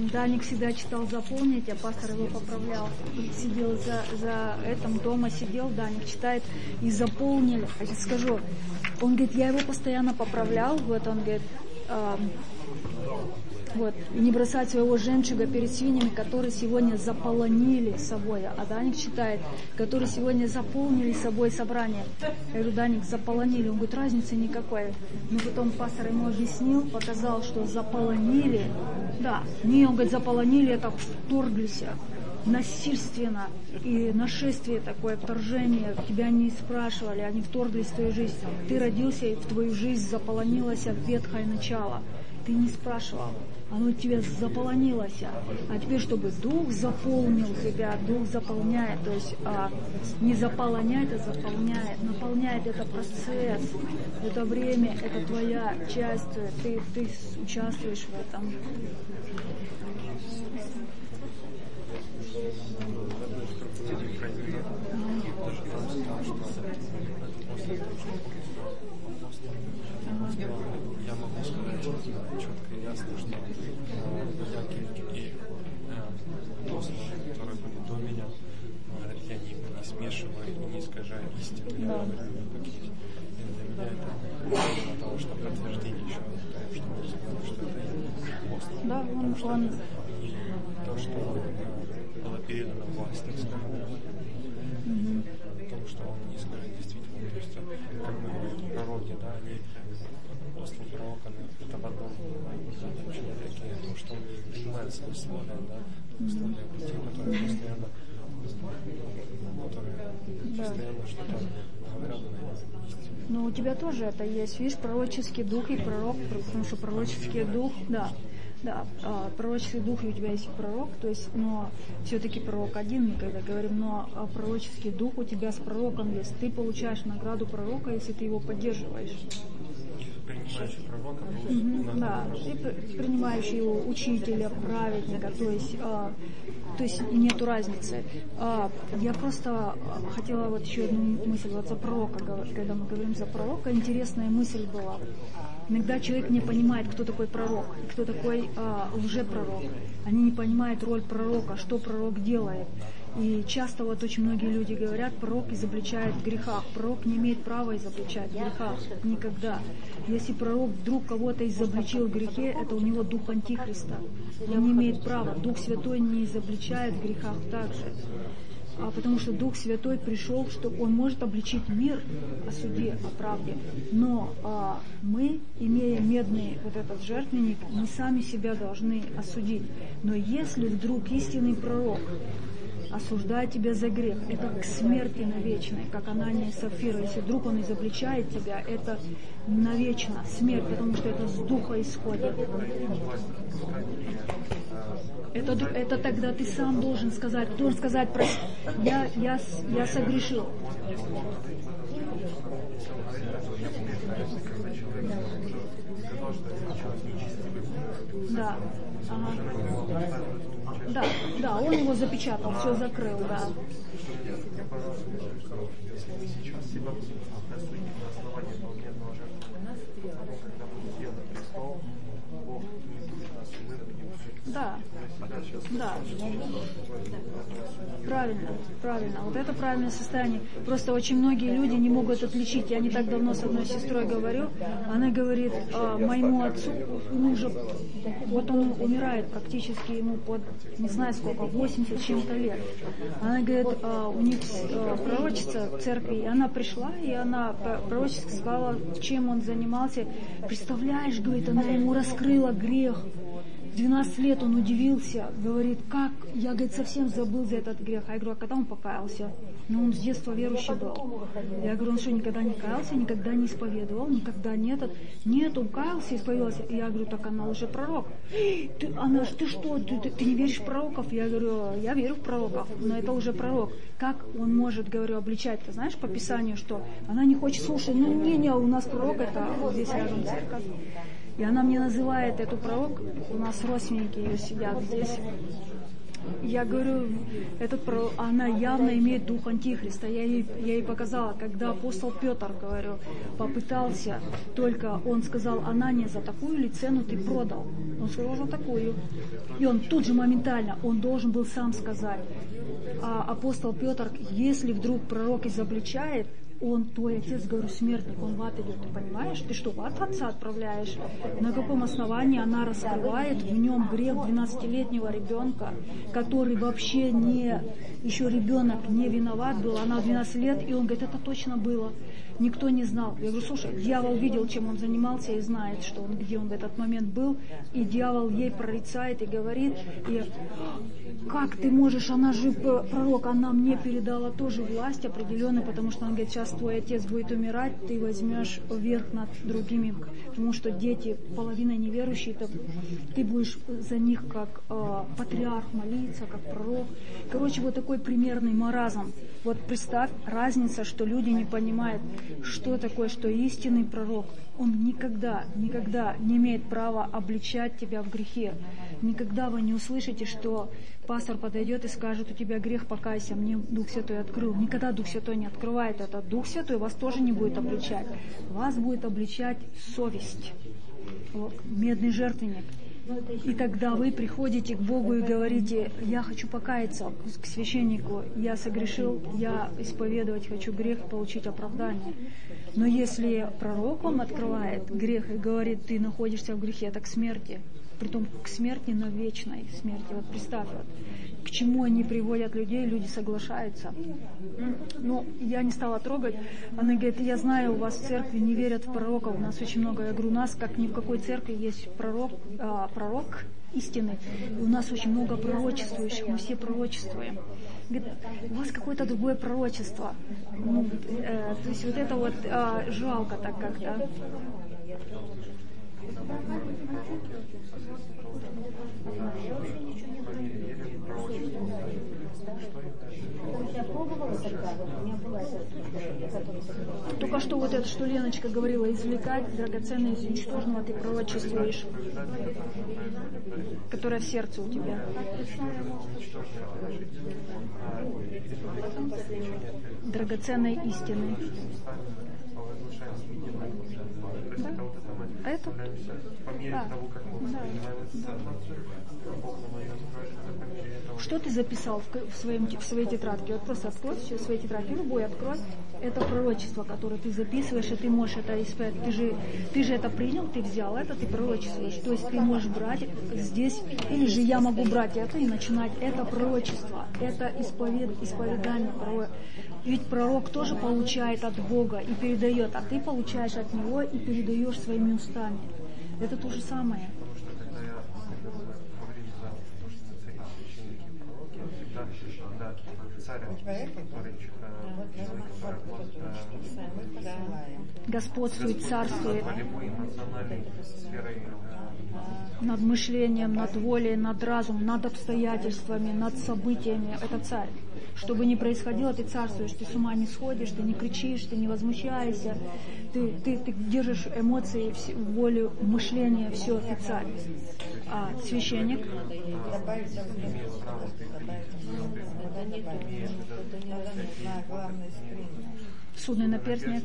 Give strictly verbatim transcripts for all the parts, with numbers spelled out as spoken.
Даник всегда читал заполнить, а пастор его поправлял. Сидел за, за этим, дома сидел, Даник читает и заполнили. Я сейчас скажу, он говорит, я его постоянно поправлял, вот он говорит, э, вот, не бросать своего жемчуга перед свиньями, которые сегодня заполонили собой. А Даник читает, которые сегодня заполнили собой собрание. Я говорю, Даник, заполонили. Он говорит, разницы никакой. Но потом пастор ему объяснил, показал, что заполонили. Да, не, он говорит, заполонили, это вторглись насильственно. И нашествие такое, вторжение. Тебя не спрашивали, они вторглись в твою жизнь. Ты родился, и в твою жизнь заполонилось ветхое начало. Ты не спрашивал. Оно тебе заполонилось, а теперь, чтобы Дух заполнил тебя, Дух заполняет, то есть а, не заполоняет, а заполняет, наполняет это процесс, это время, это твоя часть, ты, ты участвуешь в этом. Я могу сказать четко и ясно, что я и апостолы, которые были до меня, я не, не смешиваю и не искажаю истину, я говорю как есть. И для меня это помимо того, что подтверждение еще того, что можно сказать, что это апостол. Да, он, что он... И то, что было передано власть, так скажем, mm-hmm. потому что он не скажет действительно, то есть, как мы говорим, пророки, да, они апостол, пророк, это в одном человеке, потому что он принимает свои условия, да, условия пути, которые постоянно, которые постоянно что-то говорят на истине. Ну, у тебя тоже это есть, видишь, пророческий дух и пророк, потому что пророческий дух, да, да, пророческий дух, и у тебя есть и пророк, то есть, но все-таки пророк один, мы когда говорим, но пророческий дух у тебя с пророком есть, ты получаешь награду пророка, если ты его поддерживаешь. Принимающий пророка, mm-hmm, да, и принимающий его учителя, праведника, то есть, а, то есть нету разницы. А, я просто хотела вот еще одну мысль вот за пророка, когда мы говорим за пророка, интересная мысль была. Иногда человек не понимает, кто такой пророк, кто такой а, лжепророк. Они не понимают роль пророка, что пророк делает. И часто вот очень многие люди говорят, пророк изобличает в грехах. Пророк не имеет права изобличать в грехах. Никогда. Если пророк вдруг кого-то изобличил в грехе, это у него дух Антихриста. Он не имеет права. Дух Святой не изобличает в грехах также. А потому что Дух Святой пришел, что Он может обличить мир о суде, о правде. Но а, мы, имея медный вот этот жертвенник, мы сами себя должны осудить. Но если вдруг истинный пророк осуждает тебя за грех, это к смерти навечной, как Анания и Сапфира. Если вдруг он изобличает тебя, это навечно смерть, потому что это с духа исходит. Это, это тогда ты сам должен сказать, должен сказать, я, я, я согрешил. Да. Ага. Да, да, он его запечатал, все закрыл, да. Да, да. Правильно, правильно. Вот это правильное состояние. Просто очень многие люди не могут отличить. Я не так давно с одной сестрой говорю, она говорит, а, моему отцу, ему уже, вот он умирает практически, ему под, не знаю сколько, восемьдесят чем-то лет. Она говорит, а, у них а, пророчица в церкви, и она пришла, и она пророчески сказала, чем он занимался. Представляешь, говорит, она ему раскрыла грех. В двенадцать лет он удивился, говорит, как, я, говорит, совсем забыл за этот грех. А я говорю, а когда он покаялся? Ну, он с детства верующий был. Я говорю, он что, никогда не каялся, никогда не исповедовал, никогда не этот? Нет, он каялся, исповедовался. И я говорю, так она уже пророк. Ты, она, ты что, ты, ты, ты не веришь в пророков? Я говорю, я верю в пророков, но это уже пророк. Как он может, говорю, обличать? Ты знаешь, по Писанию, что она не хочет слушать, ну, не, не, у нас пророк, это вот здесь рядом церковь. И она мне называет эту пророк, у нас родственники ее сидят здесь. я говорю, этот, она явно имеет дух антихриста. Я ей, я ей показала, когда апостол Петр, говорю, попытался, только он сказал: Анания, за такую ли цену ты продал? Он сказал: за такую. И он тут же моментально, он должен был сам сказать. А апостол Петр, если вдруг пророк изобличает, он, твой отец, говорю, смертник, он в ад идет, ты понимаешь? Ты что, в ад отца отправляешь? На каком основании она раскрывает в нем грех двенадцатилетнего ребенка, который вообще не, еще ребенок не виноват был, она в двенадцать лет, и он говорит, это точно было. Никто не знал. Я говорю, слушай, дьявол видел, чем он занимался, и знает, что он, где он в этот момент был, и дьявол ей прорицает и говорит, и как ты можешь, она же пророк, она мне передала тоже власть определенную, потому что он говорит, сейчас твой отец будет умирать, ты возьмешь верх над другими, потому что дети половина неверующие, ты, ты будешь за них как э, патриарх молиться, как пророк. Короче, вот такой примерный маразм. Вот представь, разница, что люди не понимают, что такое, что истинный пророк, он никогда, никогда не имеет права обличать тебя в грехе. Никогда вы не услышите, что пастор подойдет и скажет, у тебя грех, покайся, мне Дух Святой открыл. Никогда Дух Святой не открывает это. Дух Святой вас тоже не будет обличать. Вас будет обличать совесть. Вот, медный жертвенник. И тогда вы приходите к Богу и говорите, я хочу покаяться к священнику, я согрешил, я исповедовать хочу грех, получить оправдание. Но если пророк вам открывает грех и говорит, ты находишься в грехе, это к смерти, притом к смерти, но вечной смерти. Вот представь, вот, к чему они приводят людей, люди соглашаются. Ну, я не стала трогать. Она говорит, я знаю, у вас в церкви не верят в пророков, у нас очень много. Я говорю, у нас, как ни в какой церкви, есть пророк, а, пророк истины. И у нас очень много пророчествующих, мы все пророчествуем. Говорит, у вас какое-то другое пророчество. Ну, э, то есть вот это вот э, жалко так как-то. Только что вот это, что Леночка говорила, извлекать драгоценное из ничтожного ты пророчествуешь, которое в сердце у тебя. Драгоценной истины. Да. А это? По мере да. того, как мы воспринимаем что ты записал в, в, своем, в своей тетрадке? Вот просто открой все в своей тетрадке, любой открой. Это пророчество, которое ты записываешь, и ты можешь это исправить. Ты же, ты же это принял, ты взял это, ты пророчествуешь. То есть ты можешь брать здесь, или же я могу брать это и начинать. Это пророчество, это исповед, исповедание. Ведь пророк тоже получает от Бога и передает, а ты получаешь от Него и передаешь своими устами. Это то же самое. Господствует, царствует над мышлением, над волей, над разумом, над обстоятельствами, над событиями. Это царь. Что бы ни происходило, ты царствуешь, ты с ума не сходишь, ты не кричишь, ты не возмущаешься, ты, ты, ты держишь эмоции, волю, мышление, все, ты царь. А священник? Судный наперстник.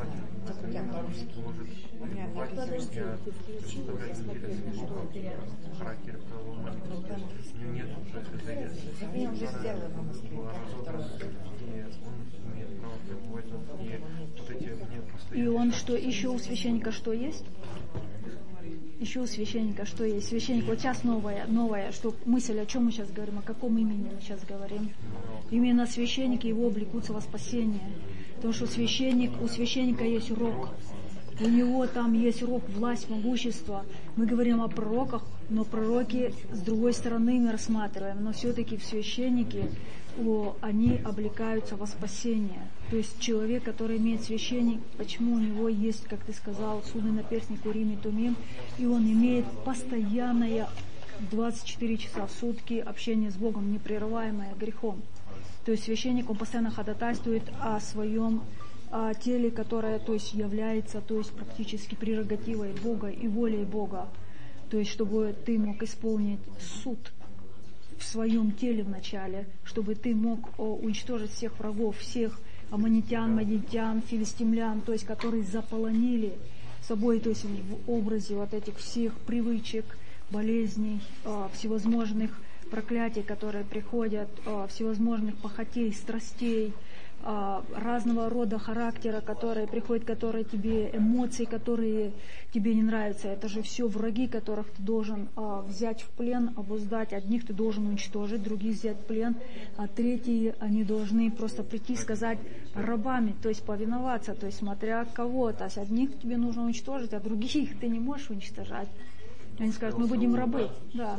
И он что, еще у священника что есть? Еще у священника что есть? Священник, вот сейчас новая, новая, что мысль, о чем мы сейчас говорим, о каком имени мы сейчас говорим. Именно священник, его облекутся во спасение. Потому что священник, у священника есть рог. У него там есть рог, власть, могущество. Мы говорим о пророках, но пророки с другой стороны мы рассматриваем. Но все-таки в священнике о, они облекаются во спасение. То есть человек, который имеет священник, почему у него есть, как ты сказал, судный наперстник Урим и Тумим, и он имеет постоянное двадцать четыре часа в сутки общение с Богом, непрерываемое грехом. То есть священник, он постоянно ходатайствует о своем о теле, которое, то есть, является, то есть, практически прерогативой Бога и волей Бога. То есть, чтобы ты мог исполнить суд. в своем теле вначале, чтобы ты мог о, уничтожить всех врагов, всех аммонитян, мадитян, филистимлян, то есть которые заполонили собой, то есть в образе вот этих всех привычек, болезней, э, всевозможных проклятий, которые приходят, э, всевозможных похотей, страстей, э, разного рода характера, которые приходят, которые тебе, эмоции, которые тебе не нравятся. Это же все враги, которых ты должен э, взять в плен, обуздать. Одних ты должен уничтожить, других взять в плен, а третьи, они должны просто прийти и сказать рабами, то есть повиноваться, то есть смотря кого. То есть одних тебе нужно уничтожить, а других ты не можешь уничтожать. Они скажут, мы будем рабы. Да.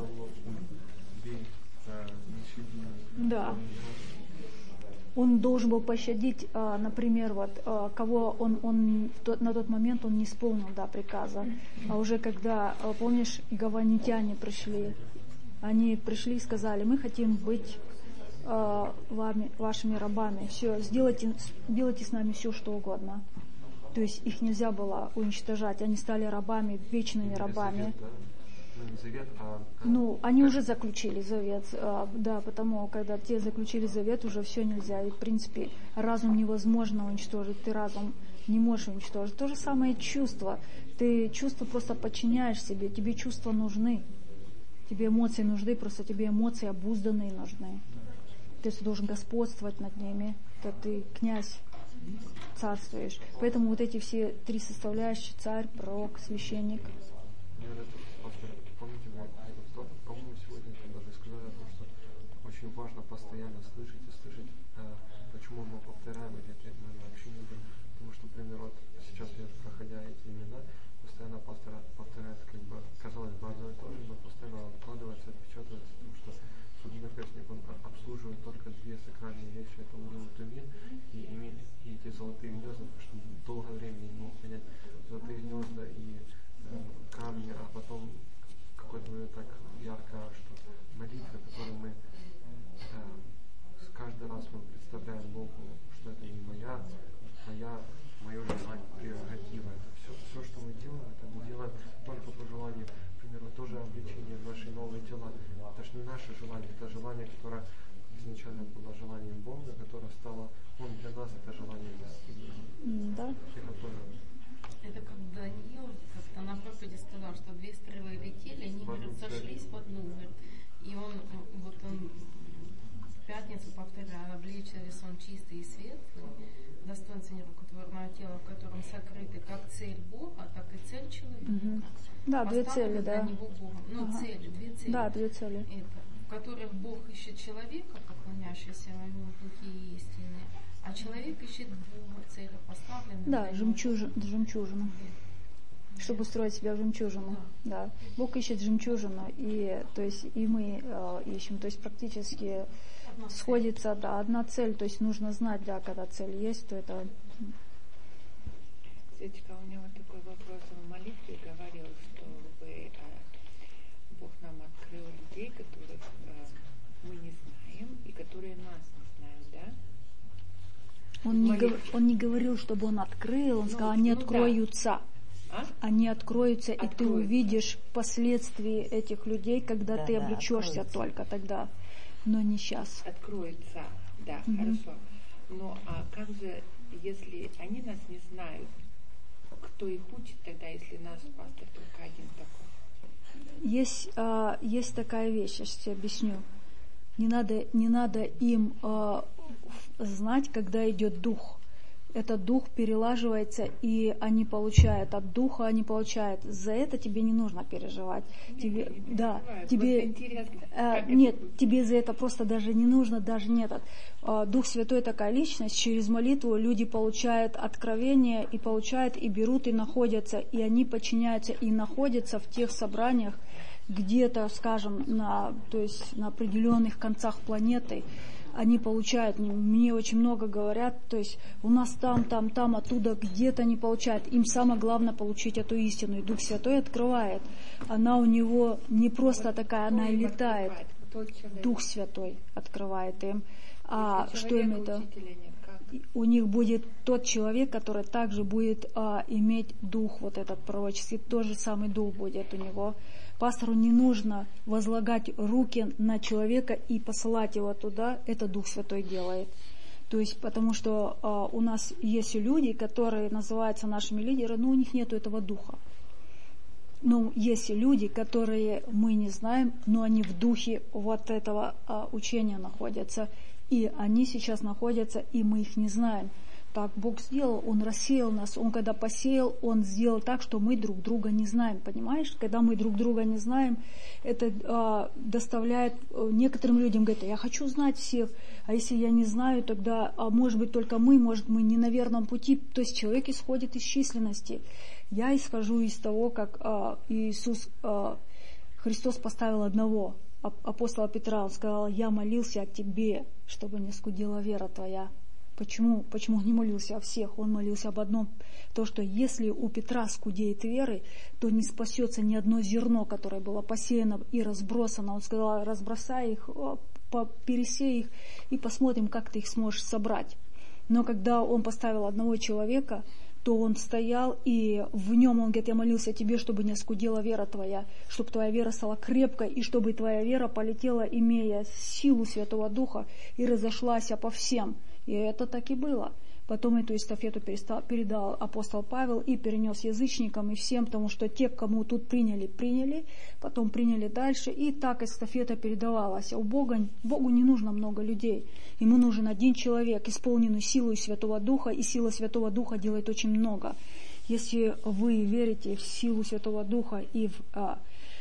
Да. Он должен был пощадить, например, вот, кого он, он на тот момент он не исполнил, да, приказа. А уже когда, помнишь, гаванитяне пришли, они пришли и сказали, мы хотим быть вами, вашими рабами. Все, сделайте, сделайте с нами все, что угодно. То есть их нельзя было уничтожать. Они стали рабами, вечными рабами. Завет, а... Ну, они уже заключили завет, да, потому когда те заключили завет, уже все нельзя. И, в принципе, разум невозможно уничтожить, ты разум не можешь уничтожить. То же самое чувство. Ты чувства просто подчиняешь себе, тебе чувства нужны. Тебе эмоции нужны, просто тебе эмоции обузданные нужны. То есть ты должен господствовать над ними. То ты князь, царствуешь. Поэтому вот эти все три составляющие, царь, пророк, священник. Помните, по-моему, сегодня даже сказали, что очень важно постоянно слышать и слышать, почему мы повторяем эти ответы, мы вообще не будем. Потому что, например, вот сейчас я, проходя эти имена, постоянно повторяет, как бы, казалось бы, одно и то же, но постоянно откладывается, отпечатывается, потому что судный перстник, он обслуживает только две сакральные вещи, это Урим и Тумим, и, и, и эти золотые гнезда, потому что долгое время не мог понять золотые гнезда и э, камни, а потом какой-то момент так ярко, что молитва, которую мы э, каждый раз мы представляем Богу, что это не моя, моя, мое желание, прерогатива. Это все, все, что мы делаем, это мы делаем только по желанию. Например, вот тоже обличение в наши новые дела. Это же не наше желание, это желание, которое изначально было желанием Бога, которое стало, он для нас это желание. Да. Это как Даниил как-то на проповеди сказал, что две стрелы летели, они, говорит, сошлись в одну, говорит, и он, вот он в пятницу повторял, облечься весон чистый и светлый, достоинство нерукотворного тела, в котором сокрыты как цель Бога, так и цель человека. Угу. Да, две цели, да. Него Богом. Ну, ага. цели, две цели. Да, две цели. Это, в которых Бог ищет человека, поклоняющегося ему пути истины, а человек ищет Бога, цели поставленные. Да, жемчужину, жемчужину. Чтобы устроить себя в жемчужину. Да. Да. Бог ищет жемчужину, и, то есть, и мы э, ищем. То есть практически одна сходится цель. Да, одна цель. То есть нужно знать, да, когда цель есть, то это... Светочка, у меня вот такой вопрос. В молитве говорил, что вы, э, Бог нам открыл людей, которых э, мы не знаем, и которые нас не знают, да? Он не, гов... он не говорил, чтобы он открыл, он ну, сказал, они ну, откроются. Да. А? Они откроются, откроются, и ты увидишь последствия этих людей, когда да, ты да, облечешься откроются. Только тогда, но не сейчас. Откроется, да, угу. Хорошо. Но а как же, если они нас не знают, кто их учит тогда, если наш пастор только один такой? Есть, а, есть такая вещь, сейчас тебе объясню. Не надо, не надо им а, знать, когда идет дух. Этот дух перелаживается, и они получают от духа, они получают. За это тебе не нужно переживать. Нет, тебе, не да, тебе, а, нет, тебе за это просто даже не нужно, даже нет. А, Дух Святой такая личность, через молитву люди получают откровение, и получают, и берут, и находятся, и они подчиняются, и находятся в тех собраниях, где-то, скажем, на, то есть на определенных концах планеты. Они получают, мне очень много говорят, то есть у нас там, там, там, оттуда где-то они получают. Им самое главное получить эту истину. И Дух Святой открывает. Она у него не просто такая, она и летает. Дух Святой открывает им. А что им это? у них будет тот человек, который также будет а, иметь дух вот этот пророческий, тот же самый дух будет у него. Пастору не нужно возлагать руки на человека и посылать его туда, это Дух Святой делает. То есть, потому что а, у нас есть люди, которые называются нашими лидерами, но у них нет этого духа. Но есть люди, которые мы не знаем, но они в духе вот этого а, учения находятся. И они сейчас находятся, и мы их не знаем. Так Бог сделал, Он рассеял нас. Он когда посеял, Он сделал так, что мы друг друга не знаем. Понимаешь? Когда мы друг друга не знаем, это а, доставляет некоторым людям, говорят, я хочу знать всех, а если я не знаю, тогда, а может быть, только мы, может, мы не на верном пути. То есть человек исходит из численности. Я исхожу из того, как а, Иисус, а, Христос поставил одного, апостола Петра. Он сказал, я молился о тебе, чтобы не скудела вера твоя. Почему? Почему он не молился о всех? Он молился об одном. То, что если у Петра скудеет веры, то не спасется ни одно зерно, которое было посеяно и разбросано. Он сказал, разбросай их, пересей их и посмотрим, как ты их сможешь собрать. Но когда он поставил одного человека, то он стоял, и в нем он говорит, я молился о тебе, чтобы не оскудела вера твоя, чтобы твоя вера стала крепкой, и чтобы твоя вера полетела, имея силу Святого Духа, и разошлась по всем. И это так и было. Потом эту эстафету перестал, передал апостол Павел и перенес язычникам и всем, потому что те, кому тут приняли, приняли, потом приняли дальше, и так эстафета передавалась. А у Бога, Богу не нужно много людей. Ему нужен один человек, исполненный силой Святого Духа, и сила Святого Духа делает очень много. Если вы верите в силу Святого Духа и в а,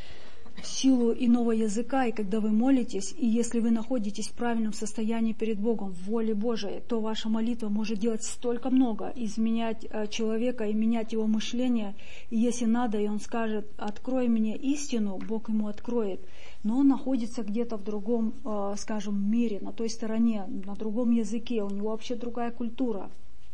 силу иного языка, и когда вы молитесь, и если вы находитесь в правильном состоянии перед Богом, в воле Божией, то ваша молитва может делать столько много, изменять а, человека и менять его мышление. И если надо, и он скажет, открой мне истину, Бог ему откроет. Но он находится где-то в другом, а, скажем, мире, на той стороне, на другом языке, у него вообще другая культура.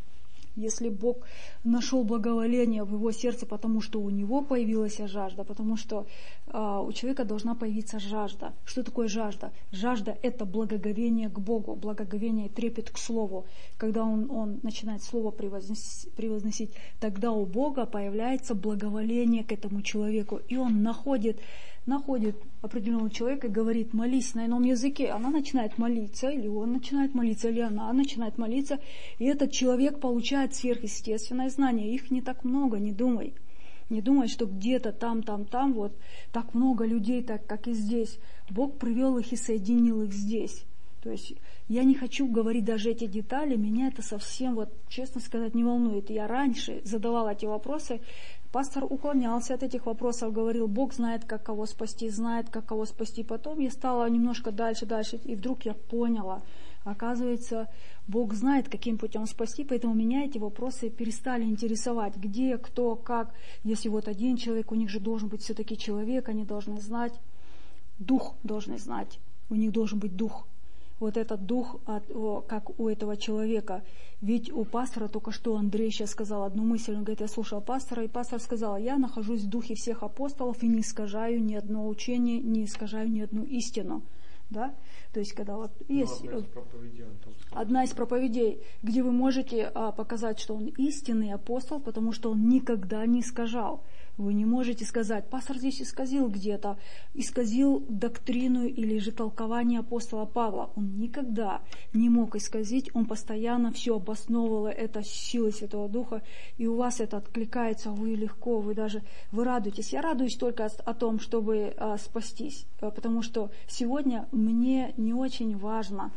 Если Бог нашел благоволение в его сердце, потому что у него появилась жажда, потому что а, у человека должна появиться жажда. Что такое жажда? Жажда – это благоговение к Богу, благоговение и трепет к Слову. Когда он, он начинает Слово превозносить, превозносить, тогда у Бога появляется благоволение к этому человеку, и он находит, находит определенного человека и говорит, молись на ином языке. Она начинает молиться, или он начинает молиться, или она начинает молиться, и этот человек получает сверхъестественное знание. Их не так много, не думай. Не думай, что где-то там, там, там, вот так много людей, так как и здесь. Бог привел их и соединил их здесь. То есть я не хочу говорить даже эти детали, меня это совсем, вот честно сказать, не волнует. Я раньше задавала эти вопросы, пастор уклонялся от этих вопросов, говорил, Бог знает, как кого спасти, знает, как кого спасти. Потом я стала немножко дальше, дальше, и вдруг я поняла, оказывается, Бог знает, каким путем спасти, поэтому меня эти вопросы перестали интересовать, где, кто, как. Если вот один человек, у них же должен быть все-таки человек, они должны знать, дух должны знать, у них должен быть дух. Вот этот дух, от, о, как у этого человека. Ведь у пастора только что Андрей сейчас сказал одну мысль, он говорит, я слушал пастора, и пастор сказал, я нахожусь в духе всех апостолов и не искажаю ни одно учение, не искажаю ни одну истину. Да? То есть, когда вот есть ну, одна, из проповедей, одна из проповедей, где вы можете а, показать, что он истинный апостол, потому что он никогда не искажал. Вы не можете сказать, пастор здесь исказил где-то, исказил доктрину или же толкование апостола Павла. Он никогда не мог исказить, он постоянно все обосновывал, это силой Святого Духа, и у вас это откликается, вы легко, вы даже, вы радуетесь. Я радуюсь только о том, чтобы а, спастись, потому что сегодня мне не очень важно.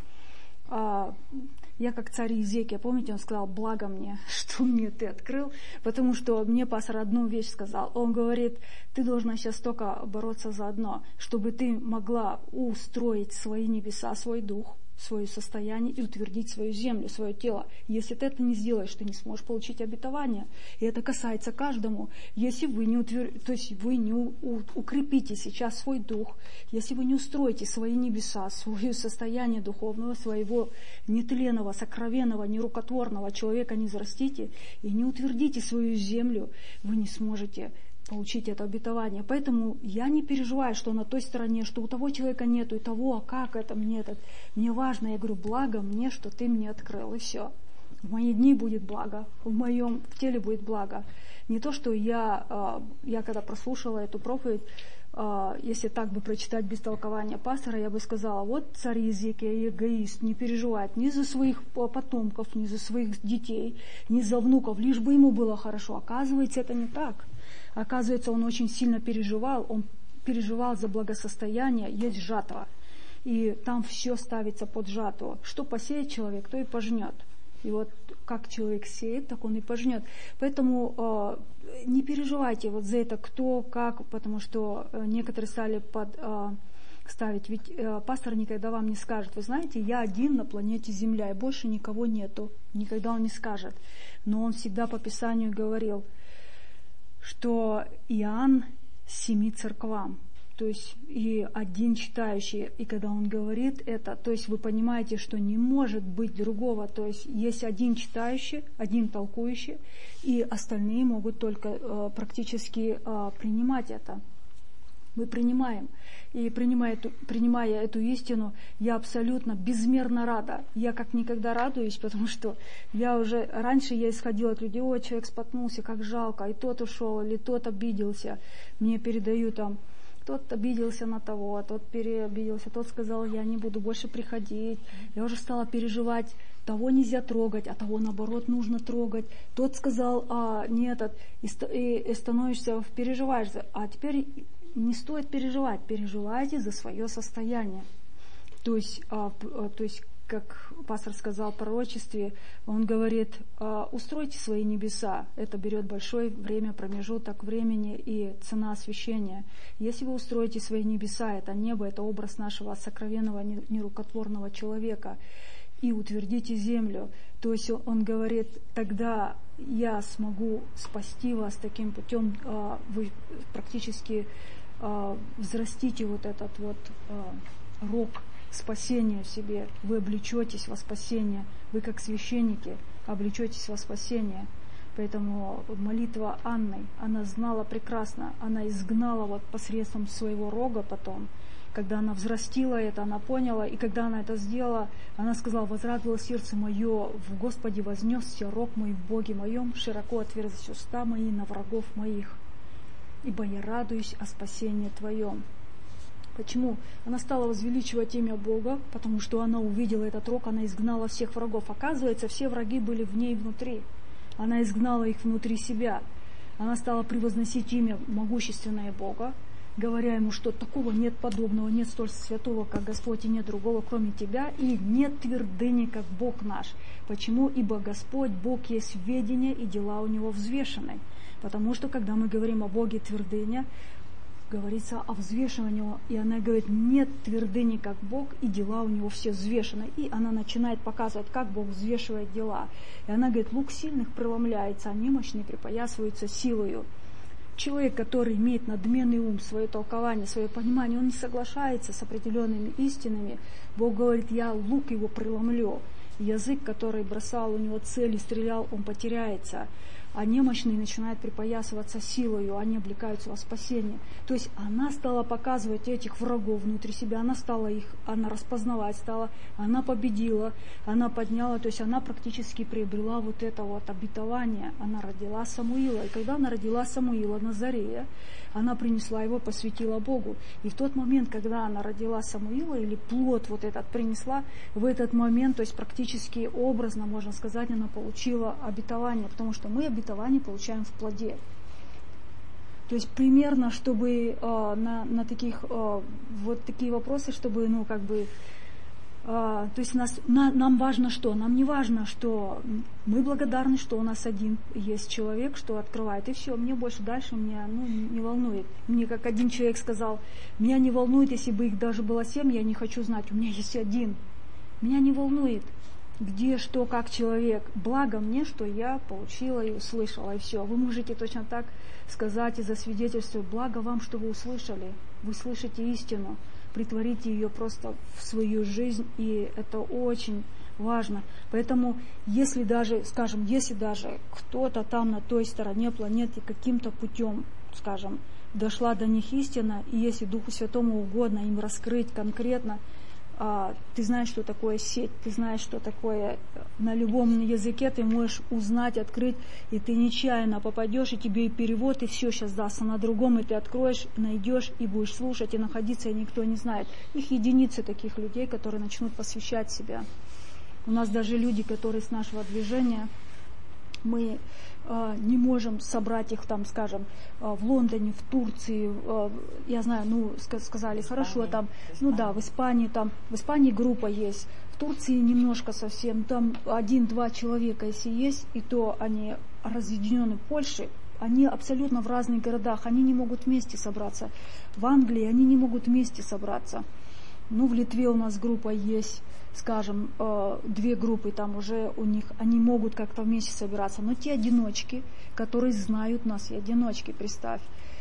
А, я как царь Иезекия, помните, он сказал, благо мне, что мне ты открыл, потому что мне пастор одну вещь сказал. Он говорит, ты должна сейчас только бороться за одно, чтобы ты могла устроить свои небеса, свой дух, свое состояние и утвердить свою землю, свое тело. Если ты это не сделаешь, ты не сможешь получить обетование. И это касается каждому. Если вы не, утвер... То есть вы не у... укрепите сейчас свой дух, если вы не устроите свои небеса, свое состояние духовного, своего нетленного, сокровенного, нерукотворного человека не взрастите и не утвердите свою землю, вы не сможете получить это обетование. Поэтому я не переживаю, что на той стороне, что у того человека нету, и того, а как это мне этот. Мне важно, я говорю, благо мне, что ты мне открыл, и все. В мои дни будет благо, в моем в теле будет благо. Не то, что я, я когда прослушала эту проповедь, если так бы прочитать без толкования пастора, я бы сказала, вот царь Езекия эгоист, не переживает ни за своих потомков, ни за своих детей, ни за внуков, лишь бы ему было хорошо. Оказывается, это не так. Оказывается, он очень сильно переживал, он переживал за благосостояние, есть жатва. И там все ставится под жатву. Что посеет человек, то и пожнет. И вот как человек сеет, так он и пожнет. Поэтому э, не переживайте вот за это, кто, как, потому что некоторые стали под, э, ставить. Ведь э, пастор никогда вам не скажет, вы знаете, я один на планете Земля, и больше никого нету. Никогда он не скажет. Но он всегда по Писанию говорил, что Иоанн семи церквам. То есть и один читающий, и когда он говорит это, то есть вы понимаете, что не может быть другого, то есть есть один читающий, один толкующий, и остальные могут только э, практически э, принимать это. Мы принимаем. И принимая эту, принимая эту истину, я абсолютно безмерно рада. Я как никогда радуюсь, потому что я уже раньше я исходила от людей, ой, человек споткнулся, как жалко, и тот ушел, или тот обиделся. Мне передают там, тот обиделся на того, тот переобиделся, тот сказал, я не буду больше приходить. Я уже стала переживать, того нельзя трогать, а того наоборот нужно трогать. Тот сказал, а, нет, и, и, и становишься, переживаешь. А теперь не стоит переживать, переживайте за свое состояние. То есть, а, то есть как пастор сказал в пророчестве, он говорит, устройте свои небеса. Это берет большое время, промежуток времени и цена освящения. Если вы устроите свои небеса, это небо, это образ нашего сокровенного, нерукотворного человека, и утвердите землю, то есть он говорит, тогда я смогу спасти вас таким путем, вы практически взрастите вот этот вот рог спасения в себе, вы облечетесь во спасение, вы как священники облечетесь во спасение. Поэтому молитва Анны, она знала прекрасно, она изгнала вот посредством своего рога потом, когда она взрастила это, она поняла, и когда она это сделала, она сказала, возрадовало сердце мое, в Господе вознесся рог мой в Боге моем, широко отверзлись уста мои на врагов моих, ибо я радуюсь о спасении Твоем. Почему? Она стала возвеличивать имя Бога, потому что она увидела этот рог, она изгнала всех врагов. Оказывается, все враги были в ней внутри. Она изгнала их внутри себя. Она стала превозносить имя могущественное Бога, говоря ему, что такого нет подобного, нет столь святого, как Господь, и нет другого, кроме Тебя, и нет твердыни, как Бог наш. Почему? Ибо Господь, Бог есть ведение, и дела у Него взвешены. Потому что, когда мы говорим о Боге твердыня, говорится о взвешивании, и она говорит, нет твердыни, как Бог, и дела у него все взвешены. И она начинает показывать, как Бог взвешивает дела. И она говорит, лук сильных преломляется, а немощные припоясываются силою. Человек, который имеет надменный ум, свое толкование, свое понимание, он не соглашается с определенными истинами. Бог говорит, я лук его преломлю. Язык, который бросал у него цель и стрелял, он потеряется. А немощные начинают припоясываться силою, они облекаются во спасение. То есть она стала показывать этих врагов внутри себя, она стала их, она распознавать стала, она победила, она подняла, то есть она практически приобрела вот это вот обетование, она родила Самуила. И когда она родила Самуила Назарея, она принесла его, посвятила Богу. И в тот момент, когда она родила Самуила, или плод вот этот принесла, в этот момент, то есть практически образно, можно сказать, она получила обетование, потому что мы обетование получаем в плоде. То есть примерно, чтобы э, на, на таких э, вот такие вопросы, чтобы, ну, как бы, э, то есть нас, на, нам важно что? Нам не важно, что мы благодарны, что у нас один есть человек, что открывает, и все, мне больше дальше меня, ну, не волнует. Мне, как один человек сказал, меня не волнует, если бы их даже было семь, я не хочу знать, у меня есть один. Меня не волнует, где, что, как человек. Благо мне, что я получила и услышала, и все. Вы можете точно так сказать и засвидетельствовать. Благо вам, что вы услышали. Вы слышите истину. Притворите ее просто в свою жизнь, и это очень важно. Поэтому, если даже, скажем, если даже кто-то там на той стороне планеты каким-то путем, скажем, дошла до них истина, и если Духу Святому угодно им раскрыть конкретно, а, ты знаешь, что такое сеть, ты знаешь, что такое на любом языке ты можешь узнать, открыть, и ты нечаянно попадешь, и тебе и перевод, и все сейчас дастся на другом, и ты откроешь, найдешь, и будешь слушать, и находиться, и никто не знает. Их единицы таких людей, которые начнут посвящать себя. У нас даже люди, которые с нашего движения, мы э, не можем собрать их там, скажем, э, в Лондоне, в Турции, э, я знаю, ну, ска- сказали, хорошо, там, ну да, в Испании, там, в Испании группа есть, в Турции немножко совсем, там один-два человека, если есть, и то они разъединены. В Польше, они абсолютно в разных городах, они не могут вместе собраться. В Англии они не могут вместе собраться. Ну, в Литве у нас группа есть, скажем, две группы там уже у них, они могут как-то вместе собираться. Но те одиночки, которые знают нас, и одиночки, представь.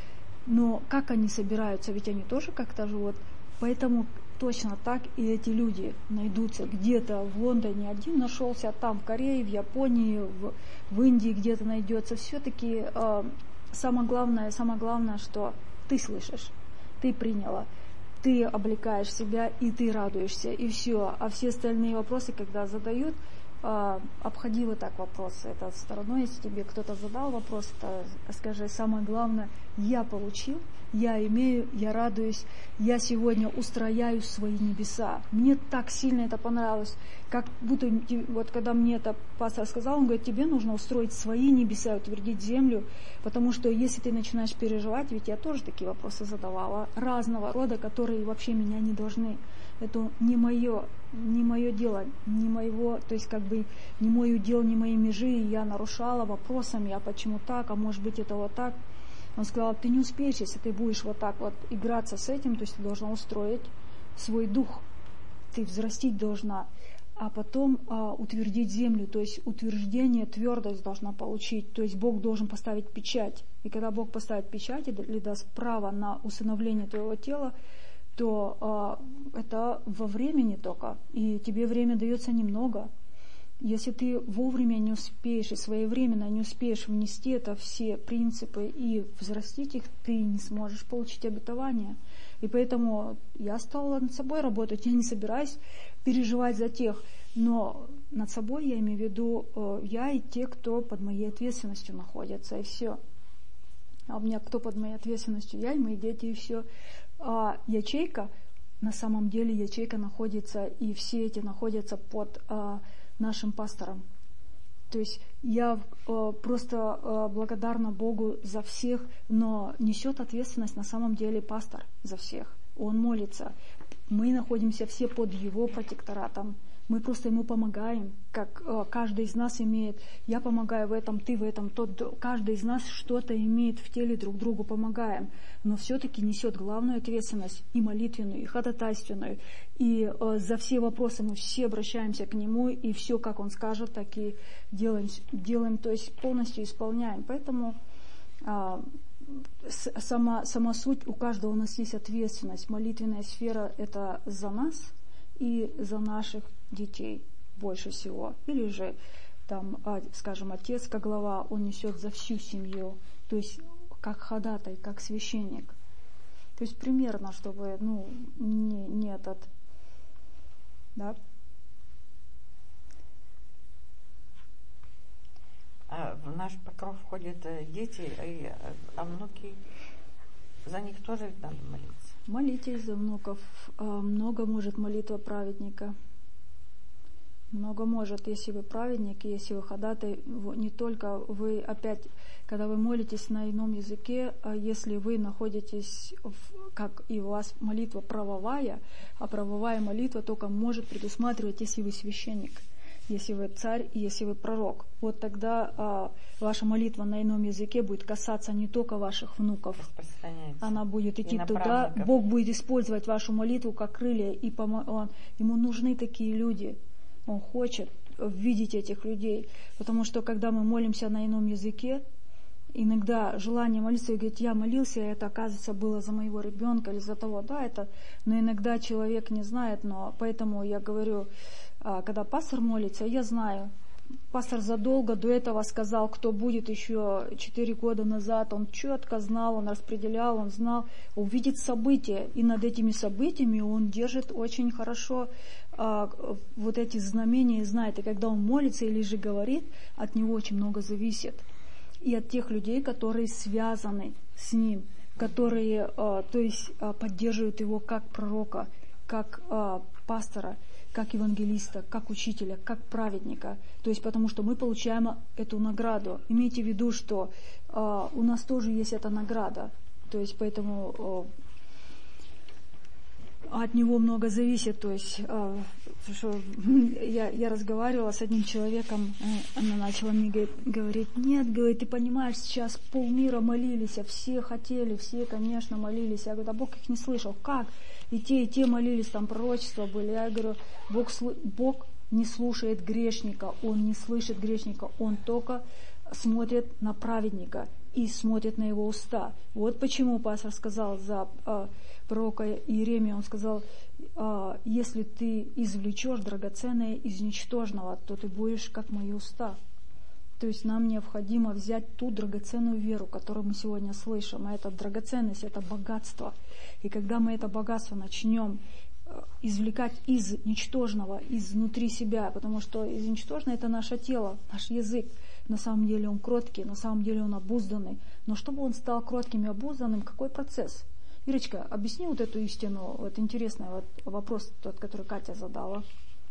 Но как они собираются? Ведь они тоже как-то живут. Поэтому точно так и эти люди найдутся где-то в Лондоне. Один нашелся, а там в Корее, в Японии, в, в Индии где-то найдется. Все-таки э, самое главное, самое главное, что ты слышишь, ты приняла. Ты облекаешь себя, и ты радуешься, и все. А все остальные вопросы, когда задают, э, обходи вот так вопросы. Это стороной, если тебе кто-то задал вопрос, то скажи, самое главное, я получил, я имею, я радуюсь, я сегодня устрояю свои небеса. Мне так сильно это понравилось, как будто, вот когда мне это пастор сказал, он говорит, тебе нужно устроить свои небеса, утвердить землю, потому что если ты начинаешь переживать, ведь я тоже такие вопросы задавала, разного рода, которые вообще меня не должны. Это не мое, не мое дело, не моего, то есть как бы не мой удел, не мои межи, и я нарушала вопросами, а почему так, а может быть это вот так. Он сказал, ты не успеешь, если ты будешь вот так вот играться с этим, то есть ты должна устроить свой дух, ты взрастить должна, а потом а, утвердить землю, то есть утверждение, твердость должна получить, то есть Бог должен поставить печать. И когда Бог поставит печать или даст право на усыновление твоего тела, то а, это во времени только, и тебе время дается немного. Если ты вовремя не успеешь и своевременно не успеешь внести это все принципы и взрастить их, ты не сможешь получить обетование. И поэтому я стала над собой работать. Я не собираюсь переживать за тех, но над собой я имею в виду я и те, кто под моей ответственностью находятся, и все. А у меня кто под моей ответственностью? Я и мои дети, и все. А ячейка, на самом деле ячейка находится, и все эти находятся под нашим пастором. То есть я э, просто э, благодарна Богу за всех, но несет ответственность на самом деле пастор за всех. Он молится. Мы находимся все под его протекторатом. Мы просто ему помогаем, как э, каждый из нас имеет. Я помогаю в этом, ты в этом, тот. Каждый из нас что-то имеет в теле, друг другу помогаем. Но все-таки несет главную ответственность и молитвенную, и ходатайственную. И э, за все вопросы мы все обращаемся к нему, и все, как он скажет, так и делаем, делаем, то есть полностью исполняем. Поэтому э, сама, сама суть, у каждого у нас есть ответственность. Молитвенная сфера — это за нас и за наших детей больше всего. Или же, там, скажем, отец, как глава, он несет за всю семью, то есть как ходатай, как священник. То есть примерно, чтобы, ну, не, не этот, да. А в наш покров входят дети, а внуки, за них тоже надо молиться? Молитесь за внуков. Много может молитва праведника. Много может, если вы праведник, если вы ходатай, не только вы опять, когда вы молитесь на ином языке, если вы находитесь, в, как и у вас молитва правовая, а правовая молитва только может предусматривать, если вы священник, если вы царь и если вы пророк. Вот тогда а, ваша молитва на ином языке будет касаться не только ваших внуков. Она будет идти туда, правников. Бог будет использовать вашу молитву как крылья, и помо- он, ему нужны такие люди. Он хочет видеть этих людей, потому что когда мы молимся на ином языке, иногда желание молиться и говорить, я молился, и это, оказывается, было за моего ребенка или за того, да, это, но иногда человек не знает, но поэтому я говорю, когда пастор молится, я знаю, пастор задолго до этого сказал, кто будет еще четыре года назад. Он четко знал, он распределял, он знал, увидит события. И над этими событиями он держит очень хорошо а, вот эти знамения и знает. И когда он молится или же говорит, от него очень много зависит. И от тех людей, которые связаны с ним, которые а, то есть, а, поддерживают его как пророка, как а, пастора, как евангелиста, как учителя, как праведника. То есть потому что мы получаем эту награду. Имейте в виду, что э, у нас тоже есть эта награда. То есть поэтому э, от него много зависит. То есть э, что, я, я разговаривала с одним человеком, э, она начала мне говорить, нет, говорит, ты понимаешь, сейчас полмира молились, а все хотели, все, конечно, молились. Я говорю, а Бог их не слышал. Как? И те, и те молились, там пророчества были. Я говорю, Бог, Бог не слушает грешника, Он не слышит грешника, Он только смотрит на праведника и смотрит на его уста. Вот почему пастор сказал за э, пророка Иеремию, он сказал, э, если ты извлечешь драгоценное из ничтожного, то ты будешь как мои уста. То есть нам необходимо взять ту драгоценную веру, которую мы сегодня слышим. А это драгоценность, это богатство. И когда мы это богатство начнем извлекать из ничтожного, изнутри себя, потому что из ничтожного это наше тело, наш язык. На самом деле он кроткий, на самом деле он обузданный. Но чтобы он стал кротким и обузданным, какой процесс? Ирочка, объясни вот эту истину. Вот интересный вот вопрос, тот, который Катя задала.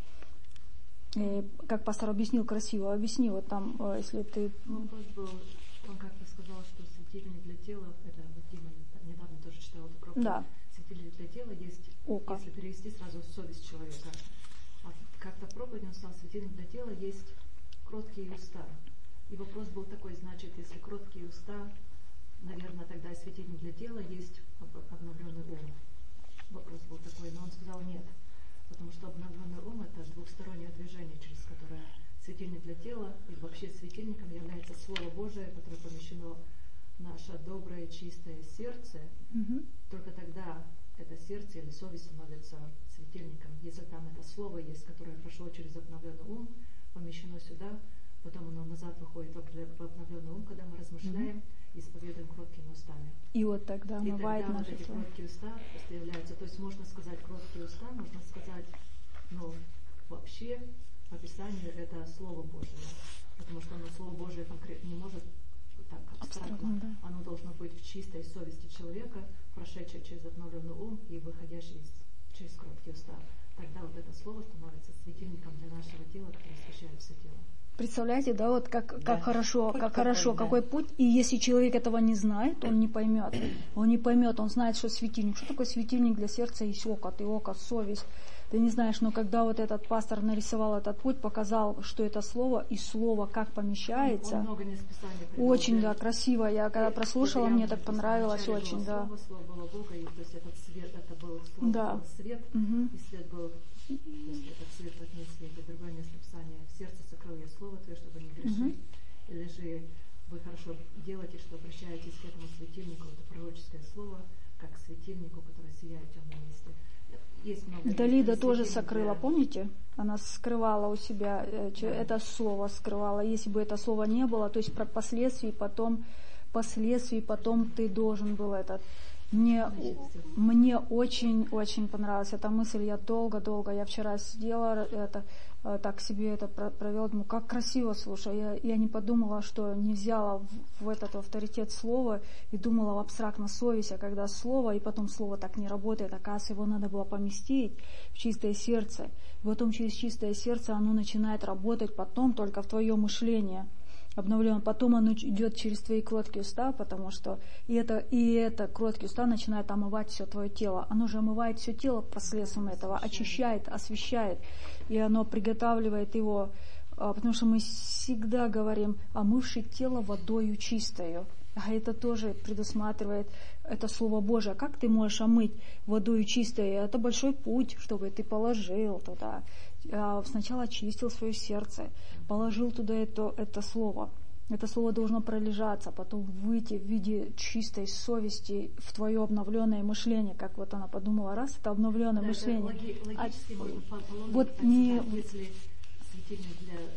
И как пастор объяснил красиво, объясни, вот там, если ты... Вопрос был, он как-то сказал, что светильник для тела, это вот Дима недавно тоже читал эту проповедь, да. Светильник для тела есть, Око. Если перевести сразу совесть человека. А как-то в проповеди он сказал, светильник для тела есть кроткие уста. И вопрос был такой, значит, если кроткие уста, наверное, тогда и светильник для тела есть обновленный ум. Вопрос был такой, но он сказал нет. Потому что обновленный ум – это двухстороннее движение, через которое светильник для тела, и вообще светильником является Слово Божие, которое помещено в наше доброе, чистое сердце. Mm-hmm. Только тогда это сердце или совесть становится светильником. Если там это Слово есть, которое прошло через обновленный ум, помещено сюда, потом оно назад выходит в обновленный ум, когда мы размышляем, mm-hmm. исповедуем кроткими устами. И вот тогда омывает наши вот эти слово. Кроткие уста просто являются, то есть можно сказать кроткие уста, можно сказать, ну, вообще по Писанию это Слово Божие, потому что оно Слово Божие конкретно не может так абстрактно, да. Оно должно быть в чистой совести человека, прошедшее через обновленный ум и выходящее из, через кроткие уста. Тогда вот это слово становится светильником для нашего тела, которое освещает все тело. Представляете, да, вот как, как да. хорошо, Путь как какой, хорошо, да. какой путь. И если человек этого не знает, он не поймет. Он не поймет, он знает, что светильник. Что такое светильник для сердца и ока? Ты око, совесть. Ты не знаешь, но когда вот этот пастор нарисовал этот путь, показал, что это слово, и слово как помещается. Он много не из Писания привел. Очень, да, красиво. Я когда прослушала, мне так понравилось очень, да. Слово, слово было Бога, и то есть этот свет, это был слово, да. был свет, угу. И свет был, то есть этот свет в одном свете, другое место Писания. В сердце сокрыл я слово Твое, чтобы не грешить. Угу. Или же вы хорошо делаете, что обращаетесь к этому светильнику, это пророческое слово, как к светильнику, который сияет в темном месте. Есть много. Далида тоже сокрыла, для... помните? Она скрывала у себя, да. Это слово скрывала. Если бы это слово не было, то есть про последствия потом, последствий потом ты должен был этот. Мне, мне очень-очень понравилась эта мысль. Я долго-долго, я вчера сидела, это, так себе это провела, думаю, как красиво, слушай. Я, я не подумала, что не взяла в, в этот авторитет слова и думала в абстрактно совесть, а когда слово, и потом слово так не работает, оказывается, его надо было поместить в чистое сердце. И потом через чистое сердце оно начинает работать потом только в твое мышление. Обновлен. Потом оно идет через твои кроткие уста, потому что и это, и это кроткие уста начинает омывать все твое тело. Оно же омывает все тело посредством этого, очищает, освещает, и оно приготавливает его, потому что мы всегда говорим, омывши тело водою чистою. А это тоже предусматривает это Слово Божие. Как ты можешь омыть водою чистой? Это большой путь, чтобы ты положил туда. Сначала очистил свое сердце, положил туда это, это слово. Это слово должно пролежаться, потом выйти в виде чистой совести в твое обновленное мышление. Как вот она подумала, раз, это обновленное да, мышление. Это логи, логически а, можно вот не... Если светильник для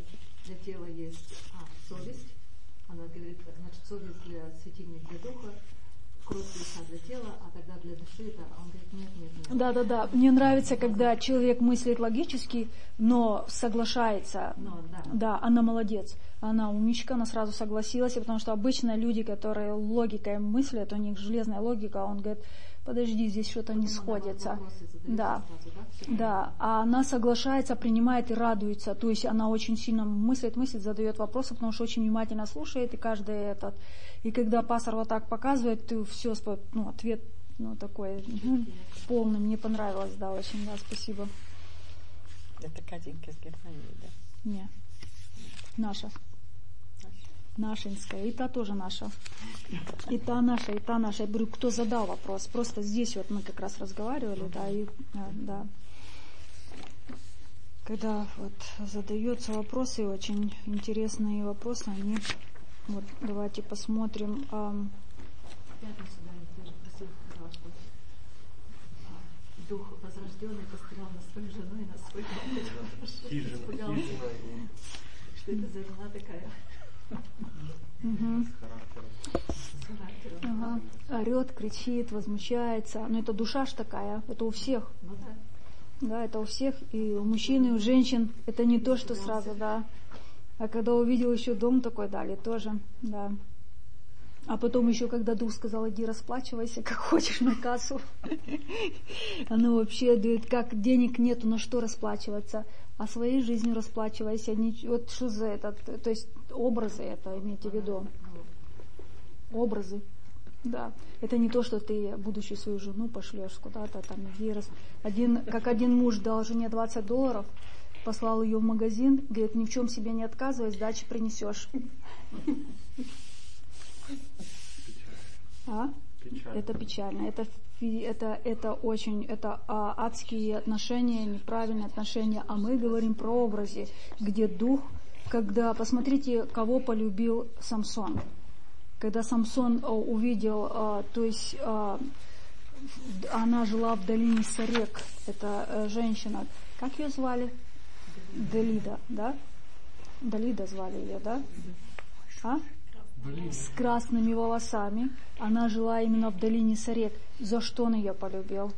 для тела есть а, совесть. Она говорит, значит, совесть для светильник для духа, кроткие уста для тела, а тогда для души это, он говорит, нет, нет, нет. Да, да, да. Мне нравится, когда человек мыслит логически, но соглашается. Но, да. Да, она молодец. Она умничка, она сразу согласилась, потому что обычно люди, которые логикой мыслят, у них железная логика, он говорит, подожди, здесь что-то не сходится. Да, сразу, да? да. А она соглашается, принимает и радуется. То есть она очень сильно мыслит, мыслит, задает вопросы, потому что очень внимательно слушает, и каждый этот. И когда пастор вот так показывает, ты все, ну, ответ, ну, такой, угу, полный. Мне понравилось, да, очень, да, спасибо. Это Катенька из Германии, да? Не, наша. Нашинская, и та тоже наша. И та наша, и та наша. Я говорю, кто задал вопрос? Просто здесь вот мы как раз разговаривали, да, и да. Когда вот задаются вопросы, очень интересные вопросы, они, вот давайте посмотрим. А... В пятницу, да, я даже просила, сказала, что дух возрожденный посмотрел на свою жену и на свой дом. Испугался, что это за жена такая. Угу. С характером. Ага. Орет, кричит, возмущается. Но это душа ж такая, это у всех. Ну да. Да, это у всех, и у мужчин, и у женщин. Это не то, что сразу, да. А когда увидел еще дом такой, дали тоже, да. А потом еще, когда дух сказал, иди расплачивайся, как хочешь, на кассу. Она вообще говорит, как денег нету, на что расплачиваться. А своей жизнью расплачивайся. Вот что за это? То есть образы это, имейте в виду. Образы. Да. Это не то, что ты будущую свою жену пошлешь куда-то там. Один, как один муж дал жене двадцать долларов, послал ее в магазин, говорит, ни в чем себе не отказывай, сдачи принесешь. А? Печально. Это печально. Это, это, это очень, это а, адские отношения, неправильные отношения. А мы говорим про образы, где дух, когда, посмотрите, кого полюбил Самсон. Когда Самсон а, увидел, а, то есть а, она жила в долине Сарек, это а, женщина, как ее звали? Далида, да? Далида звали ее, да? А? С красными волосами. Она жила именно в долине Сарек. За что он ее полюбил?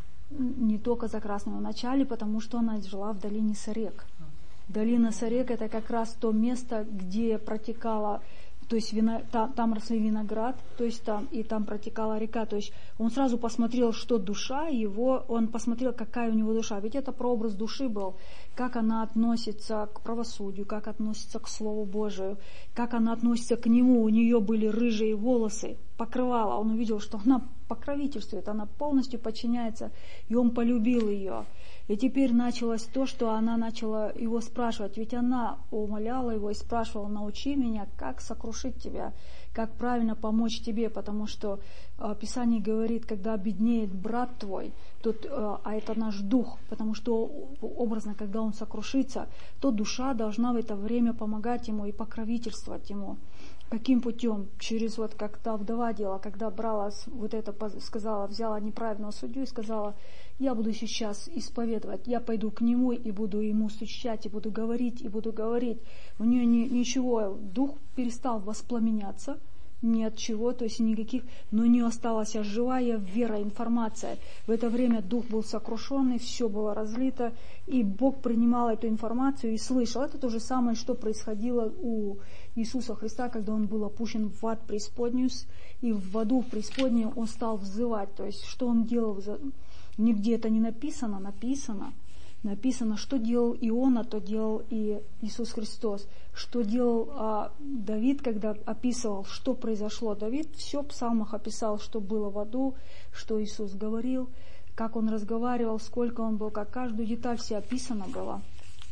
Не только за красными. Вначале, потому что она жила в долине Сарек. Долина Сарек — это как раз то место, где протекала, то есть вино, там, там росли виноград, то есть там, и там протекала река. То есть он сразу посмотрел, что душа его, он посмотрел, какая у него душа. Ведь это прообраз души был, как она относится к правосудию, как относится к Слову Божию, как она относится к нему. У нее были рыжие волосы, покрывала. Он увидел, что она покровительствует, она полностью подчиняется, и он полюбил ее. И теперь началось то, что она начала его спрашивать. Ведь она умоляла его и спрашивала, научи меня, как сокрушить тебя, как правильно помочь тебе, потому что э, Писание говорит, когда обеднеет брат твой, тот, э, а это наш дух, потому что образно, когда он сокрушится, то душа должна в это время помогать ему и покровительствовать ему. Каким путем? Через вот как та вдова делала, когда брала вот это, сказала, взяла неправильного судью и сказала, я буду сейчас исповедовать, я пойду к нему и буду ему стучать, и буду говорить, и буду говорить. У нее ни, ничего, дух перестал воспламеняться, ни от чего, то есть никаких, но у нее осталась живая вера, информация. В это время дух был сокрушенный, все было разлито, и Бог принимал эту информацию и слышал. Это то же самое, что происходило у Иисуса Христа, когда Он был опущен в ад преисподнюю, и в аду в преисподнюю Он стал взывать. То есть, что Он делал? Нигде это не написано, написано. Написано, что делал Иона, то делал и Иисус Христос. Что делал а, Давид, когда описывал, что произошло. Давид все в псалмах описал, что было в аду, что Иисус говорил, как Он разговаривал, сколько Он был, как каждую деталь все описано было.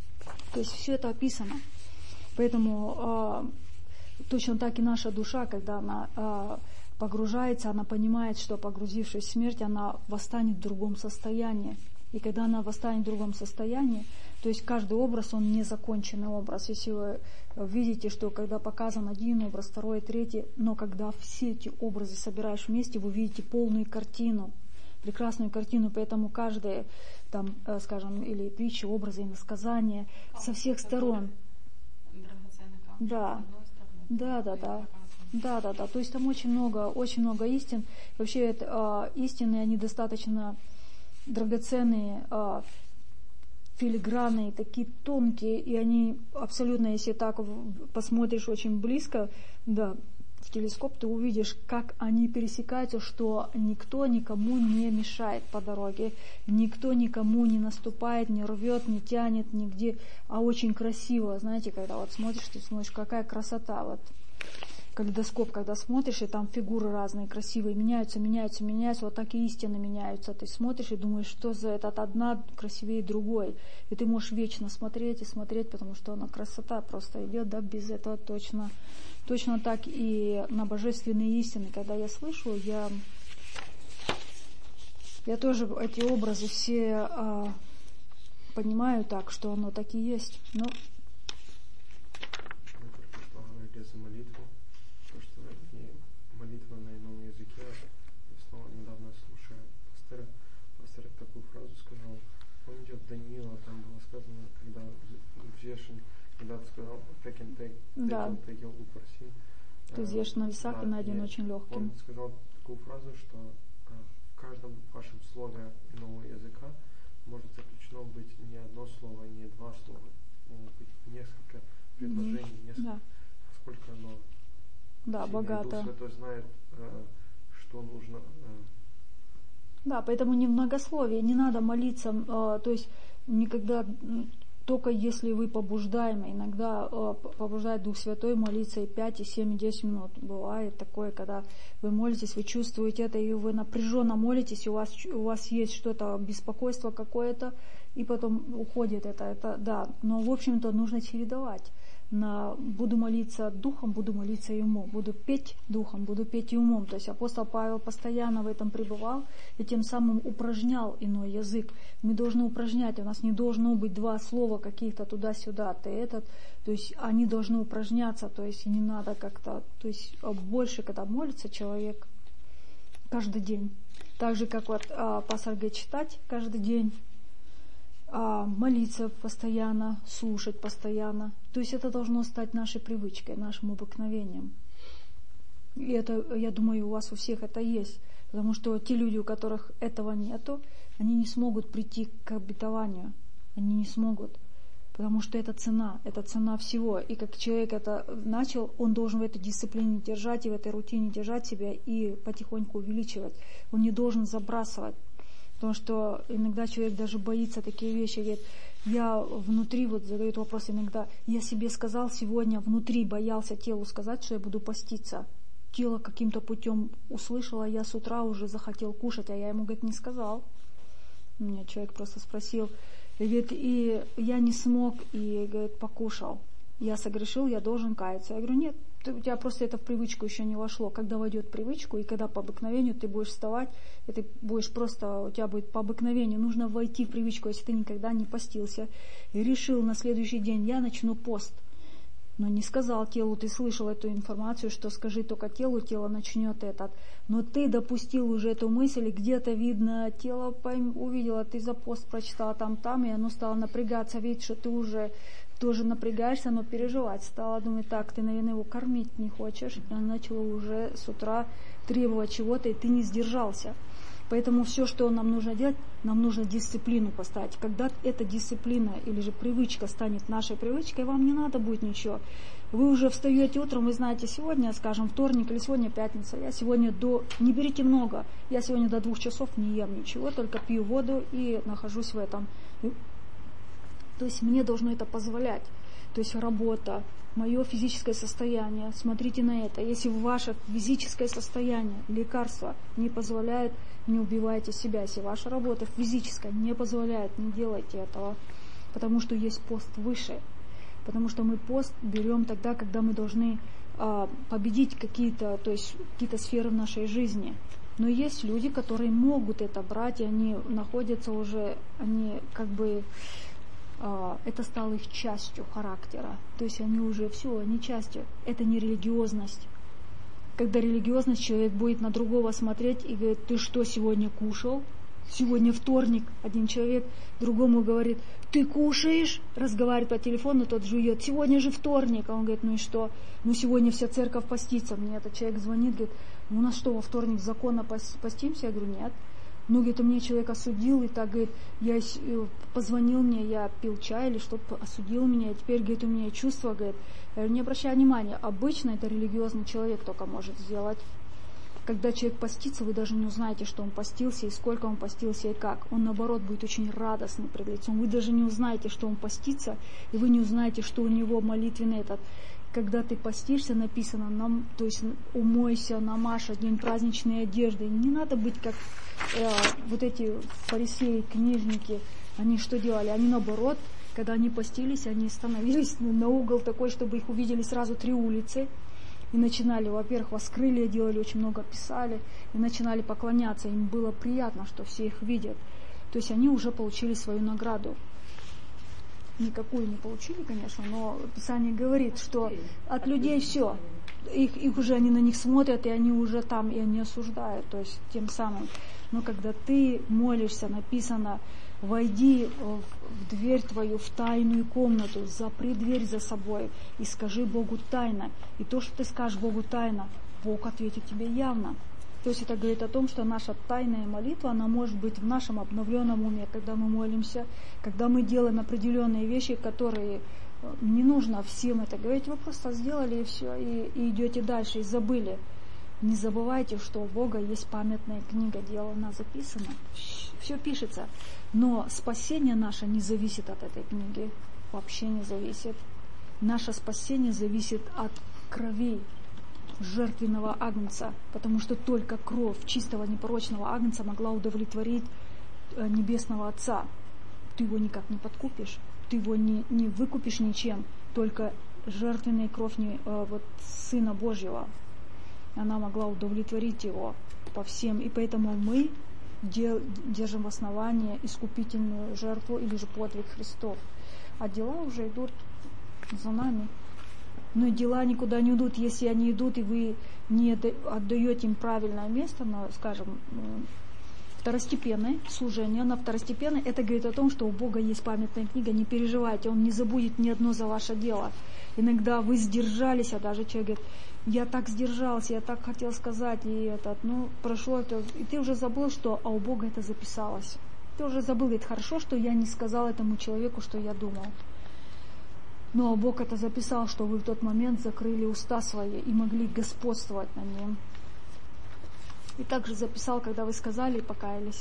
То есть все это описано. Поэтому а, точно так и наша душа, когда она а, погружается, она понимает, что погрузившись в смерть, она восстанет в другом состоянии. И когда она восстанет в другом состоянии, то есть каждый образ, он незаконченный образ. Если вы видите, что когда показан один образ, второй, третий, но когда все эти образы собираешь вместе, вы видите полную картину, прекрасную картину. Поэтому каждая, там, скажем, или притча, образы, иносказания со всех сторон. да, да, да, да, да, да, да. То есть там очень много, очень много истин. Вообще это, э, истины, они достаточно драгоценные, э, филигранные, такие тонкие, и они абсолютно, если так посмотришь очень близко, да, в телескоп, ты увидишь, как они пересекаются, что никто никому не мешает по дороге, никто никому не наступает, не рвет, не тянет нигде, а очень красиво, знаете, когда вот смотришь, ты смотришь, какая красота, вот калейдоскоп, когда смотришь, и там фигуры разные, красивые, меняются, меняются, меняются, вот так и истины меняются. Ты смотришь и думаешь, что за этот одна красивее другой. И ты можешь вечно смотреть и смотреть, потому что она красота просто идет, да, без этого точно. Точно так и на божественные истины. Когда я слышу, я, я тоже эти образы все а, понимаю так, что оно так и есть. Но молитва на ином языке. Снова недавно слушая пастора, пастор такую фразу сказал. Помните, от Даниила там было сказано, когда взвешен, когда сказал «Текен текел, текел упарсим». Ты взвешен на весах и найден очень легким. Он сказал такую фразу, что в каждом вашем слове иного языка может заключено быть не одно слово, не два слова. Могут быть несколько предложений, mm-hmm. несколько, да. сколько оно. Да, сильно. богато. Дух Святой знает, что нужно. Да, поэтому не в многословии, не надо молиться, то есть никогда, только если вы побуждаемы, иногда побуждает Дух Святой молиться и пять, и семь, и десять минут. Бывает такое, когда вы молитесь, вы чувствуете это, и вы напряженно молитесь, и у вас, у вас есть что-то, беспокойство какое-то, и потом уходит это, это, да. Но, в общем-то, нужно чередовать. На, буду молиться духом, буду молиться и умом, буду петь духом, буду петь и умом. То есть апостол Павел постоянно в этом пребывал и тем самым упражнял иной язык. Мы должны упражнять, у нас не должно быть два слова каких-то туда-сюда, ты этот, то есть они должны упражняться, то есть не надо как-то, то есть больше, когда молится человек каждый день. Так же, как вот а, пастор говорит, читать каждый день, А, молиться постоянно, слушать постоянно. То есть это должно стать нашей привычкой, нашим обыкновением. И это, я думаю, у вас у всех это есть. Потому что те люди, у которых этого нету, они не смогут прийти к обетованию. Они не смогут. Потому что это цена, это цена всего. И как человек это начал, он должен в этой дисциплине держать и в этой рутине держать себя и потихоньку увеличивать. Он не должен забрасывать. Потому что иногда человек даже боится такие вещи, говорит, я внутри, вот задает вопрос иногда, я себе сказал сегодня, внутри боялся телу сказать, что я буду поститься. Тело каким-то путем услышало, я с утра уже захотел кушать, а я ему, говорит, не сказал. Меня человек просто спросил, и, говорит, и я не смог, и, говорит, покушал. Я согрешил, я должен каяться. Я говорю, нет, ты, у тебя просто это в привычку еще не вошло. Когда войдет в привычку, и когда по обыкновению ты будешь вставать, и ты будешь просто, у тебя будет по обыкновению, нужно войти в привычку, если ты никогда не постился. И решил на следующий день, я начну пост. Но не сказал телу, ты слышал эту информацию, что скажи только телу, тело начнет этот. Но ты допустил уже эту мысль, и где-то видно, тело пойм, увидело, ты за пост прочитала там-там, и оно стало напрягаться, видеть, что ты уже тоже напрягаешься, но переживать стало, думать, так, ты, наверное, его кормить не хочешь, и она начала уже с утра требовать чего-то, и ты не сдержался. Поэтому все, что нам нужно делать, нам нужно дисциплину поставить. Когда эта дисциплина или же привычка станет нашей привычкой, вам не надо будет ничего. Вы уже встаете утром, вы знаете, сегодня, скажем, вторник или сегодня пятница, я сегодня до... Не берите много, я сегодня до двух часов не ем ничего, только пью воду и нахожусь в этом. То есть мне должно это позволять. То есть работа, мое физическое состояние. Смотрите на это. Если ваше физическое состояние, лекарство не позволяет, не убивайте себя. Если ваша работа физическая не позволяет, не делайте этого. Потому что есть пост выше. Потому что мы пост берем тогда, когда мы должны а, победить какие-то, то есть какие-то сферы в нашей жизни. Но есть люди, которые могут это брать, и они находятся уже, они как бы... это стало их частью характера. То есть они уже все, они частью. Это не религиозность. Когда религиозность, человек будет на другого смотреть и говорит, ты что сегодня кушал? Сегодня вторник, один человек другому говорит, ты кушаешь? Разговаривает по телефону, тот жует. Сегодня же вторник. А он говорит, ну и что? Ну сегодня вся церковь постится. Мне этот человек звонит, говорит, ну у нас что, во вторник законно постимся? Я говорю, нет. Ну, говорит, мне человек осудил, и так, говорит, я позвонил мне, я пил чай или что-то, осудил меня, и теперь, говорит, у меня чувства, говорит, я говорю, не обращай внимания, обычно это религиозный человек только может сделать. Когда человек постится, вы даже не узнаете, что он постился, и сколько он постился, и как. Он, наоборот, будет очень радостный пред лицом. Вы даже не узнаете, что он постится, и вы не узнаете, что у него молитвенный этот. Когда ты постишься, написано, нам, то есть умойся, намажь, одень праздничные одежды. Не надо быть как э, вот эти фарисеи, книжники. Они что делали? Они наоборот, когда они постились, они становились на угол такой, чтобы их увидели сразу три улицы. И начинали, во-первых, воскрылие делали, очень много писали, и начинали поклоняться. Им было приятно, что все их видят. То есть они уже получили свою награду. Никакую не получили, конечно, но Писание говорит, что от людей все. Их, их уже, они на них смотрят, и они уже там, и они осуждают, то есть тем самым. Но когда ты молишься, написано, войди в дверь твою, в тайную комнату, запри дверь за собой и скажи Богу тайно. И то, что ты скажешь Богу тайно, Бог ответит тебе явно. То есть это говорит о том, что наша тайная молитва, она может быть в нашем обновленном уме, когда мы молимся, когда мы делаем определенные вещи, которые не нужно всем это говорить, вы просто сделали и все, и, и идете дальше, и забыли. Не забывайте, что у Бога есть памятная книга, дело она записана, все пишется. Но спасение наше не зависит от этой книги, вообще не зависит. Наше спасение зависит от крови жертвенного агнца, потому что только кровь чистого непорочного агнца могла удовлетворить небесного Отца. Ты его никак не подкупишь, ты его не, не выкупишь ничем, только жертвенная кровь не, вот, Сына Божьего, она могла удовлетворить его по всем, и поэтому мы держим в основании искупительную жертву или же подвиг Христов, а дела уже идут за нами. Но дела никуда не идут, если они идут, и вы не отдаете им правильное место, на, скажем, второстепенное служение, на второстепенное, это говорит о том, что у Бога есть памятная книга, не переживайте, Он не забудет ни одно за ваше дело. Иногда вы сдержались, а даже человек говорит, я так сдержался, я так хотел сказать, и этот, ну, прошло это, и ты уже забыл, что, а у Бога это записалось. Ты уже забыл, говорит, хорошо, что я не сказал этому человеку, что я думал. Но Бог это записал, что вы в тот момент закрыли уста свои и могли господствовать на нем. И также записал, когда вы сказали и покаялись.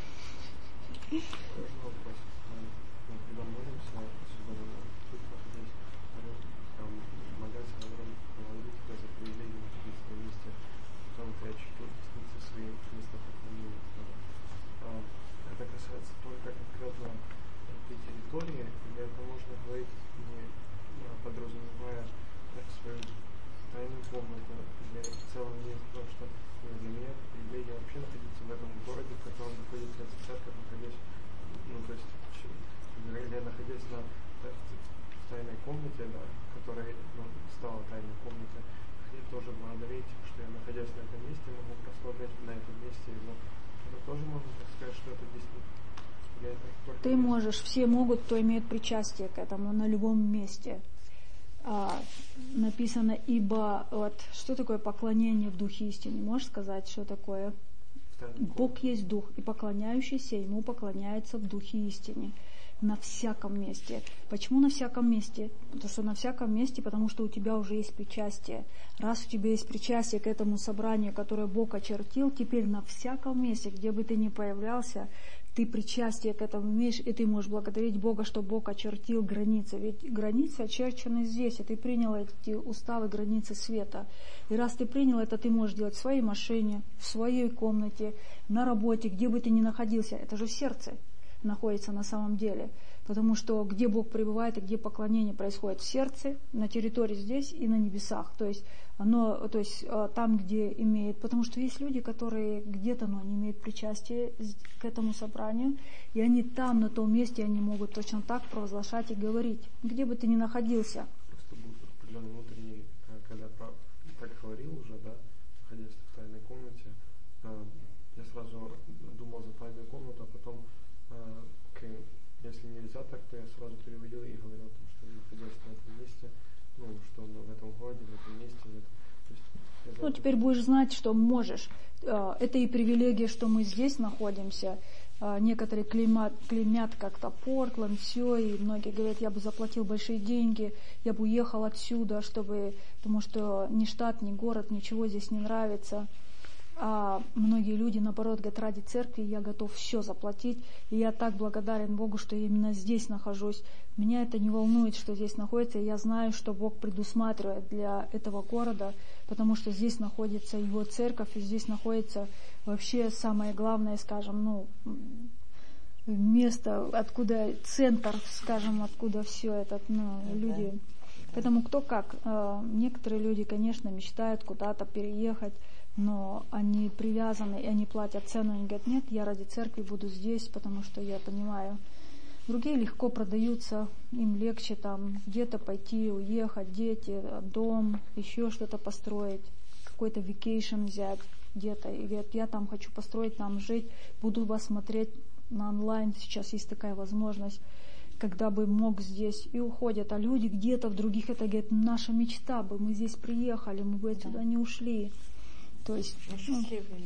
Это касается только конкретно этой территории, или это можно говорить, не подразумевая свою тайную комнату, для в целом не потому, что для меня привилегия вообще находиться в этом городе, в котором находится эта церковь, находясь, ну, то есть, или находясь на, в тайной комнате, да, которая, ну, стала тайной комнатой, я тоже благодарить, что я, находясь на этом месте, могу прославлять на этом месте его. Это тоже можно так сказать, что это действительно. Ты можешь, все могут, кто имеет причастие к этому на любом месте. А, написано, ибо вот, что такое поклонение в духе истины? Можешь сказать, что такое? Бог есть дух, и поклоняющийся ему поклоняется в духе истине. На всяком месте. Почему на всяком месте? Потому что на всяком месте, потому что у тебя уже есть причастие. Раз у тебя есть причастие к этому собранию, которое Бог очертил, теперь на всяком месте, где бы ты ни появлялся, ты причастие к этому имеешь, и ты можешь благодарить Бога, что Бог очертил границы. Ведь границы очерчены здесь, и ты принял эти уставы, границы света. И раз ты принял это, ты можешь делать в своей машине, в своей комнате, на работе, где бы ты ни находился. Это же в сердце находится на самом деле. Потому что где Бог пребывает и где поклонение происходит в сердце, на территории здесь и на небесах. То есть оно, то есть там, где имеет, потому что есть люди, которые где-то, но они имеют причастие к этому собранию, и они там, на том месте, они могут точно так провозглашать и говорить, где бы ты ни находился. Просто был определенный внутренний, когда так говорил уже, да, находясь в тайной комнате, я сразу думал за тайную комнату, а потом, э, к, если нельзя так, то я сразу переводил и говорил о том, что я находился на этом месте, ну, что в этом городе, в этом месте, в этом, то есть, ну, теперь будешь знать, что можешь. Это и привилегия, что мы здесь находимся. Некоторые клеймят, клеймят как-то Портленд, все, и многие говорят, я бы заплатил большие деньги, я бы уехал отсюда, чтобы, потому что ни штат, ни город, ничего здесь не нравится. А многие люди, наоборот, говорят, ради церкви я готов все заплатить, и я так благодарен Богу, что я именно здесь нахожусь. Меня это не волнует, что здесь находится, и я знаю, что Бог предусматривает для этого города, потому что здесь находится Его церковь, и здесь находится вообще самое главное, скажем, ну, место, откуда центр, скажем, откуда все это, ну, люди. Поэтому кто как. Некоторые люди, конечно, мечтают куда-то переехать, но они привязаны, и они платят цену, они говорят, нет, я ради церкви буду здесь, потому что я понимаю. Другие легко продаются, им легче там где-то пойти, уехать, дети, дом, еще что-то построить, какой-то vacation взять где-то. И говорят, я там хочу построить, там жить, буду вас смотреть на онлайн, сейчас есть такая возможность, когда бы мог здесь, и уходят. А люди где-то в других, это говорят, наша мечта бы, мы здесь приехали, мы бы отсюда да. не ушли. То есть ну,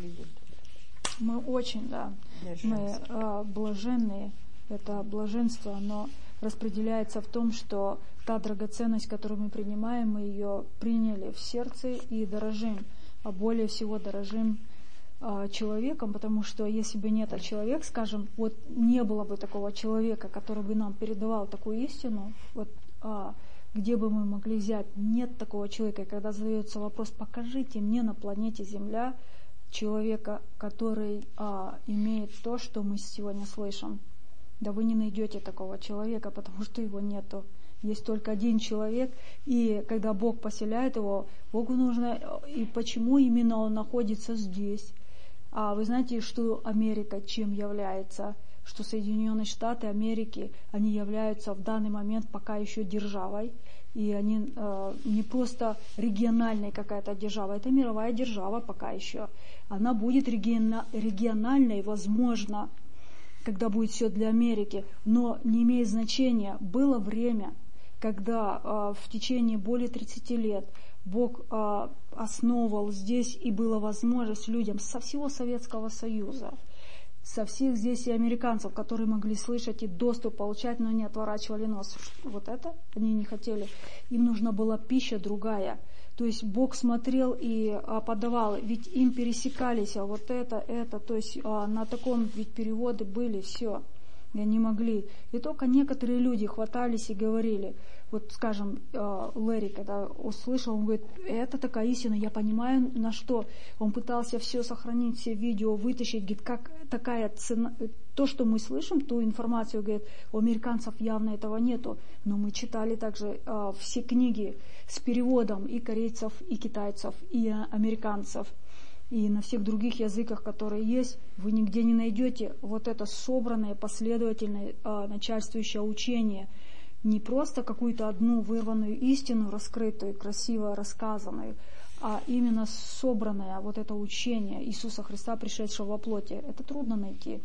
мы очень, да, мы а, блаженные, это блаженство, оно распределяется в том, что та драгоценность, которую мы принимаем, мы ее приняли в сердце и дорожим, а более всего дорожим а, человеком, потому что если бы не этот человек, скажем, вот не было бы такого человека, который бы нам передавал такую истину, вот а, где бы мы могли взять, нет такого человека. И когда задается вопрос, покажите мне на планете Земля человека, который а, имеет то, что мы сегодня слышим. Да вы не найдете такого человека, потому что его нету. Есть только один человек, и когда Бог поселяет его, Богу нужно, и почему именно он находится здесь. А вы знаете, что Америка чем является? Что Соединенные Штаты Америки, они являются в данный момент пока еще державой, и они э, не просто региональная какая-то держава, это мировая держава пока еще. Она будет региона, региональной, возможно, когда будет все для Америки, но не имеет значения. Было время, когда э, в течение более тридцати лет Бог э, основывал здесь, и была возможность людям со всего Советского Союза, со всех здесь и американцев, которые могли слышать и доступ получать, но не отворачивали нос. Вот это они не хотели. Им нужна была пища другая. То есть Бог смотрел и а, подавал, ведь им пересекались, а вот это, это, то есть а, на таком ведь переводы были, все, и они могли. И только некоторые люди хватались и говорили, вот скажем, Лэри, когда услышал, он говорит, это такая истина, я понимаю, на что. Он пытался все сохранить, все видео вытащить, говорит, как такая цена, то, что мы слышим, ту информацию, говорит, у американцев явно этого нету, но мы читали также а, все книги с переводом и корейцев, и китайцев, и американцев, и на всех других языках, которые есть, вы нигде не найдете вот это собранное, последовательное, а, начальствующее учение, не просто какую-то одну вырванную истину, раскрытую, красиво рассказанную, а именно собранное вот это учение Иисуса Христа, пришедшего во плоти. Это трудно найти.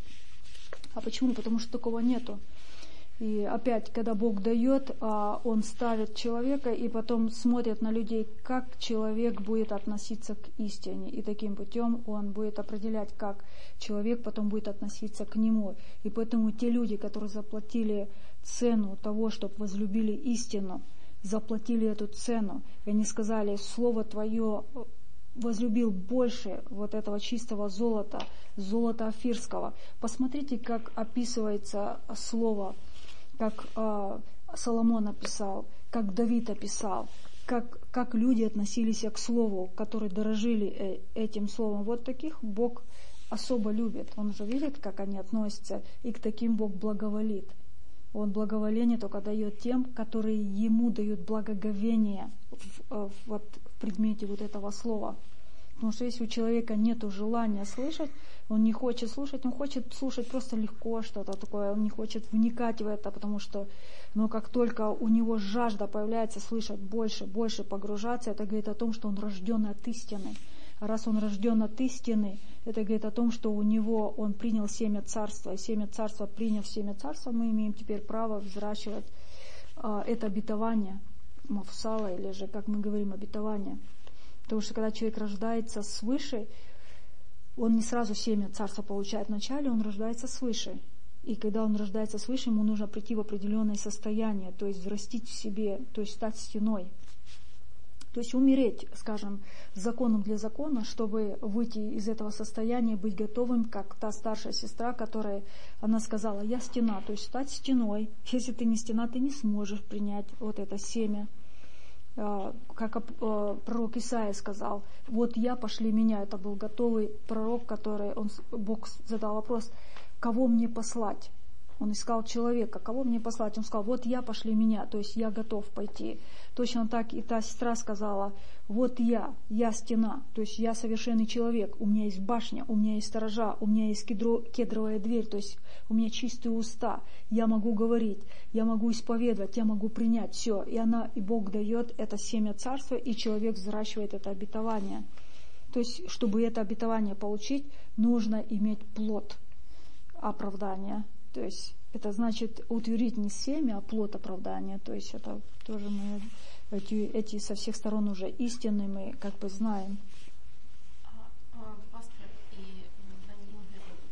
А почему? Потому что такого нету. И опять, когда Бог дает, Он ставит человека и потом смотрит на людей, как человек будет относиться к истине. И таким путем Он будет определять, как человек потом будет относиться к Нему. И поэтому те люди, которые заплатили цену того, чтобы возлюбили истину, заплатили эту цену, и они сказали, Слово Твое возлюбил больше вот этого чистого золота, золота Офирского. Посмотрите, как описывается Слово, как э, Соломон описал, как Давид описал, как, как люди относились к Слову, которые дорожили э, этим Словом. Вот таких Бог особо любит. Он же видит, как они относятся, и к таким Бог благоволит. Он благоволение только дает тем, которые Ему дают благоговение в, в, вот, в предмете вот этого слова. Потому что если у человека нет желания слышать, он не хочет слушать, он хочет слушать просто легко что-то такое, он не хочет вникать в это, потому что, но как только у него жажда появляется слышать больше, больше погружаться, это говорит о том, что он рожден от истины. раз он рожден от истины, это говорит о том, что у него он принял семя царства. И семя царства, приняв семя царства, мы имеем теперь право взращивать а, это обетование, Мафусала, или же, как мы говорим, обетование. Потому что когда человек рождается свыше, он не сразу семя царства получает вначале, он рождается свыше. И когда он рождается свыше, ему нужно прийти в определенное состояние, то есть взрастить в себе, то есть стать стеной. То есть умереть, скажем, законом для закона, чтобы выйти из этого состояния, быть готовым, как та старшая сестра, которая, она сказала, я стена, то есть стать стеной. Если ты не стена, ты не сможешь принять вот это семя. Как пророк Исаия сказал, вот я, пошли меня. Это был готовый пророк, который, он, Бог задал вопрос, кого мне послать? Он искал человека, кого мне послать? Он сказал, вот я, пошли меня, то есть я готов пойти. Точно так и та сестра сказала, вот я, я стена, то есть я совершенный человек, у меня есть башня, у меня есть сторожа, у меня есть кедро, кедровая дверь, то есть у меня чистые уста, я могу говорить, я могу исповедовать, я могу принять все. И она, и Бог дает это семя царства, и человек взращивает это обетование. То есть, чтобы это обетование получить, нужно иметь плод оправдания. То есть это значит утвердить не семя, а плод оправдания. То есть это тоже мы эти, эти со всех сторон уже истины мы как бы знаем. А, а, пастор, и Даниил говорит,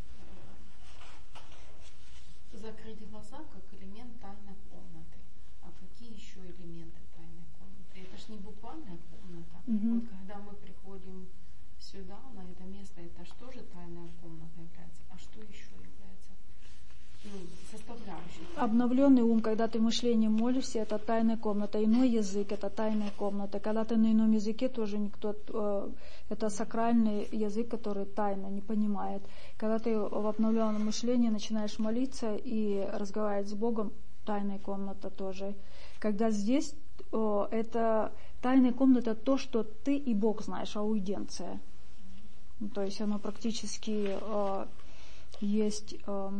э, закрыть глаза как элемент тайной комнаты. А какие еще элементы тайной комнаты? Это ж не буквальная комната. Угу. Вот когда мы приходим сюда, на это место, это что же тайная комната является? А что еще является? Обновленный ум, когда ты мышлением молишься, это тайная комната. Иной язык, это тайная комната. Когда ты на ином языке, тоже никто, э, это сакральный язык, который тайно не понимает. Когда ты в обновленном мышлении начинаешь молиться и разговаривать с Богом, тайная комната тоже. Когда здесь, э, это тайная комната, то, что ты и Бог знаешь, аудиенция. То есть оно практически э, есть... Э,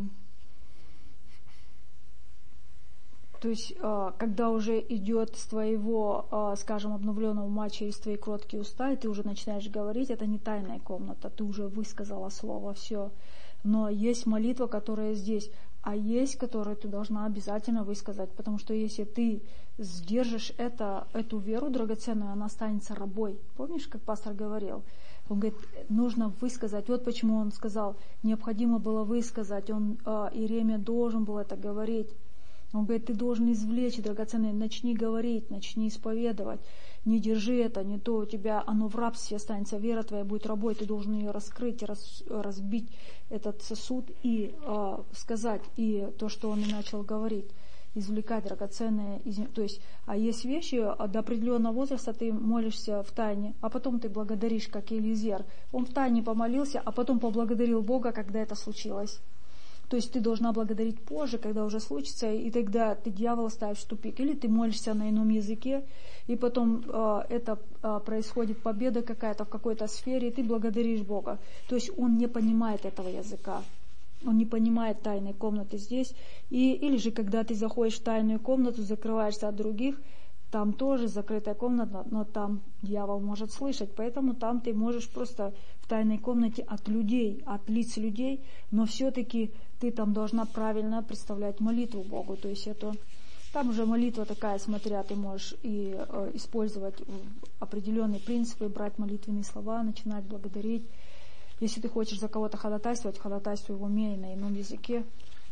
То есть, когда уже идет с твоего, скажем, обновленного ума через твои кроткие уста, и ты уже начинаешь говорить, это не тайная комната, ты уже высказала слово, все. Но есть молитва, которая здесь, а есть, которую ты должна обязательно высказать, потому что если ты сдержишь это, эту веру драгоценную, она останется рабой. Помнишь, как пастор говорил? Он говорит, нужно высказать. Вот почему он сказал, необходимо было высказать, он, Иеремия должен был это говорить. Он говорит, ты должен извлечь драгоценное, начни говорить, начни исповедовать, не держи это, не то у тебя оно в рабстве останется, вера твоя будет рабой, ты должен ее раскрыть, раз, разбить этот сосуд и э, сказать, и то, что он и начал говорить, извлекать драгоценное, из, то есть, а есть вещи, до определенного возраста ты молишься в тайне, а потом ты благодаришь, как Элизер, он в тайне помолился, а потом поблагодарил Бога, когда это случилось. То есть ты должна благодарить позже, когда уже случится, и тогда ты дьявола ставишь в тупик. Или ты молишься на ином языке, и потом э, это э, происходит победа какая-то в какой-то сфере, и ты благодаришь Бога. То есть он не понимает этого языка. Он не понимает тайной комнаты здесь. И, или же, когда ты заходишь в тайную комнату, закрываешься от других, там тоже закрытая комната, но там дьявол может слышать. Поэтому там ты можешь просто в тайной комнате от людей, от лиц людей, но все-таки ты там должна правильно представлять молитву Богу. То есть это там уже молитва такая, смотря, ты можешь и э, использовать определенные принципы, брать молитвенные слова, начинать благодарить. Если ты хочешь за кого-то ходатайствовать, ходатайствуй в уме и на ином языке.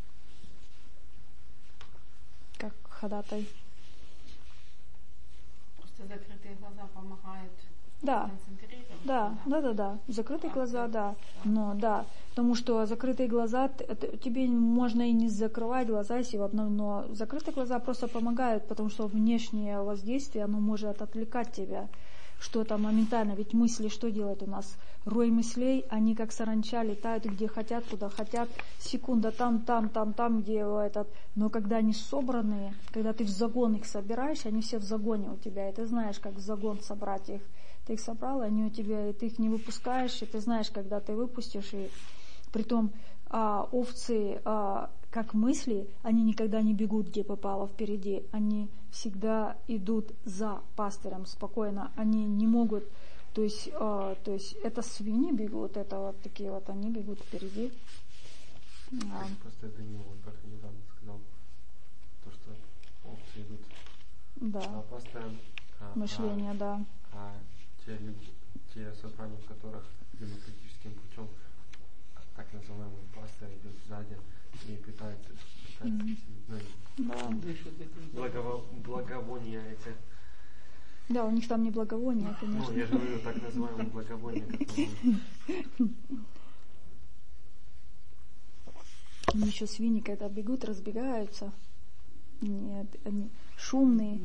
Как ходатай. Закрытые глаза помогают да. концентрироваться. Да, да, да, да. Закрытые а, глаза, да. Но да, потому что закрытые глаза, это, тебе можно и не закрывать глаза, если в одном, но закрытые глаза просто помогают, потому что внешнее воздействие, оно может отвлекать тебя. Что-то моментально, ведь мысли что делают у нас? Рой мыслей, они как саранча летают где хотят, куда хотят, секунда там, там, там, там, где этот. Но когда они собранные, когда ты в загон их собираешь, они все в загоне у тебя, и ты знаешь, как в загон собрать их. Ты их собрал, они у тебя, и ты их не выпускаешь, и ты знаешь, когда ты выпустишь, и притом а, овцы, а, как мысли, они никогда не бегут, где попало впереди, они всегда идут за пастырем спокойно, они не могут, То есть, а, то есть это свиньи бегут, это вот такие вот, они бегут впереди. А. Просто это не вот, как я недавно сказал, то, что овцы идут да. а, постоянно. А, Мышление, а, да. А те люди, те собрания, в которых демократическим путем так называемый пастор идет сзади и питается, питается mm-hmm. ну, да. благово, благовония эти. Да, у них там не благовония, конечно. Ну, я же говорю, так называемые благовония, которые... Еще свиньи, когда бегут, разбегаются. Нет, они шумные.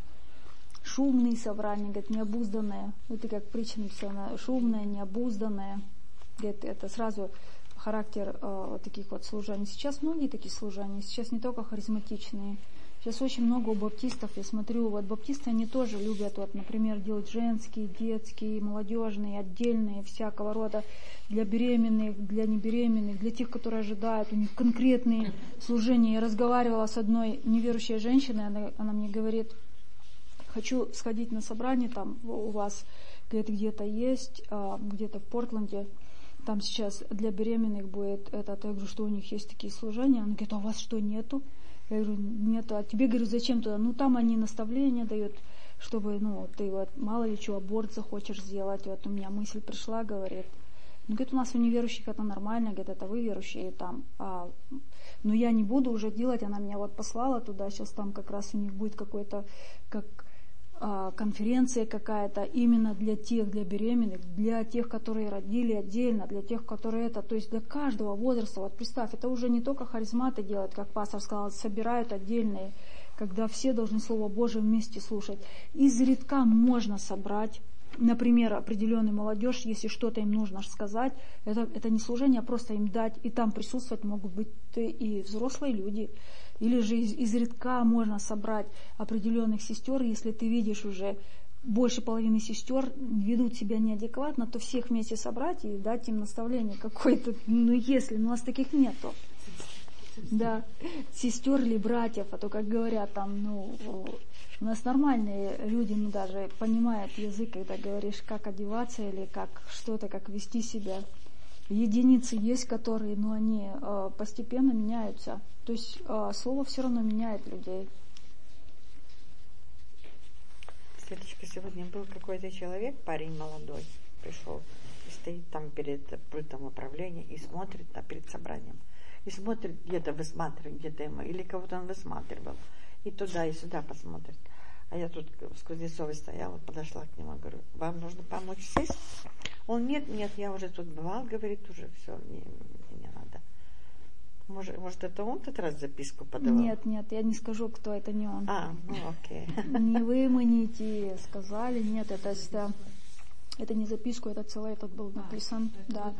Шумные собрания, говорят, необузданные. Это как притча написано, шумное, необузданное. Говорит, это сразу характер э, вот таких вот служений. Сейчас многие такие служения, сейчас не только харизматичные. Сейчас очень много у баптистов, я смотрю, вот баптисты, они тоже любят, вот, например, делать женские, детские, молодежные, отдельные, всякого рода, для беременных, для небеременных, для тех, которые ожидают, у них конкретные служения. Я разговаривала с одной неверующей женщиной, она, она мне говорит, хочу сходить на собрание, там у вас говорит, где-то есть, где-то в Портленде, там сейчас для беременных будет это. Я говорю, что у них есть такие служения. Она говорит, а у вас что, нету? Я говорю, нету. А тебе, говорю, зачем туда? Ну, там они наставления дают, чтобы, ну, ты вот, мало ли что, аборт захочешь сделать. Вот у меня мысль пришла, говорит. Ну, говорит, у нас у неверующих это нормально, говорит, это вы верующие там. А, но я не буду уже делать, она меня вот послала туда, сейчас там как раз у них будет какой-то, как конференция какая-то именно для тех, для беременных, для тех, которые родили отдельно, для тех, которые это, то есть для каждого возраста. Вот представь, это уже не только харизматы делают, как пастор сказал, собирают отдельные, когда все должны Слово Божие вместе слушать. Изредка можно собрать, например, определенную молодежь, если что-то им нужно сказать, это, это не служение, а просто им дать, и там присутствовать могут быть и взрослые люди. Или же из, изредка можно собрать определенных сестер, если ты видишь уже больше половины сестер ведут себя неадекватно, то всех вместе собрать и дать им наставление какое-то, ну если, ну у нас таких нету. Да, сестер или братьев, а то, как говорят там, ну, у нас нормальные люди, ну, даже понимают язык, когда говоришь, как одеваться или как что-то, как вести себя. Единицы есть, которые, но они э, постепенно меняются. То есть э, слово все равно меняет людей. Светочка, сегодня был какой-то человек, парень молодой, пришел и стоит там перед пультом управления и смотрит на, перед собранием. И смотрит, где-то высматривает, где-то ему, или кого-то он высматривал. И туда, и сюда посмотрит. А я тут с Кузнецовой стояла, подошла к нему, говорю, вам нужно помочь сесть? Он, нет, нет, я уже тут бывал, говорит, уже все, мне, мне не надо. Может, может, это он тот раз записку подавал? Нет, нет, я не скажу, кто это, не он. А, ну окей. Не вы, мы, не те сказали, нет, это, это, это не записку, это целый этот был написан. А, да.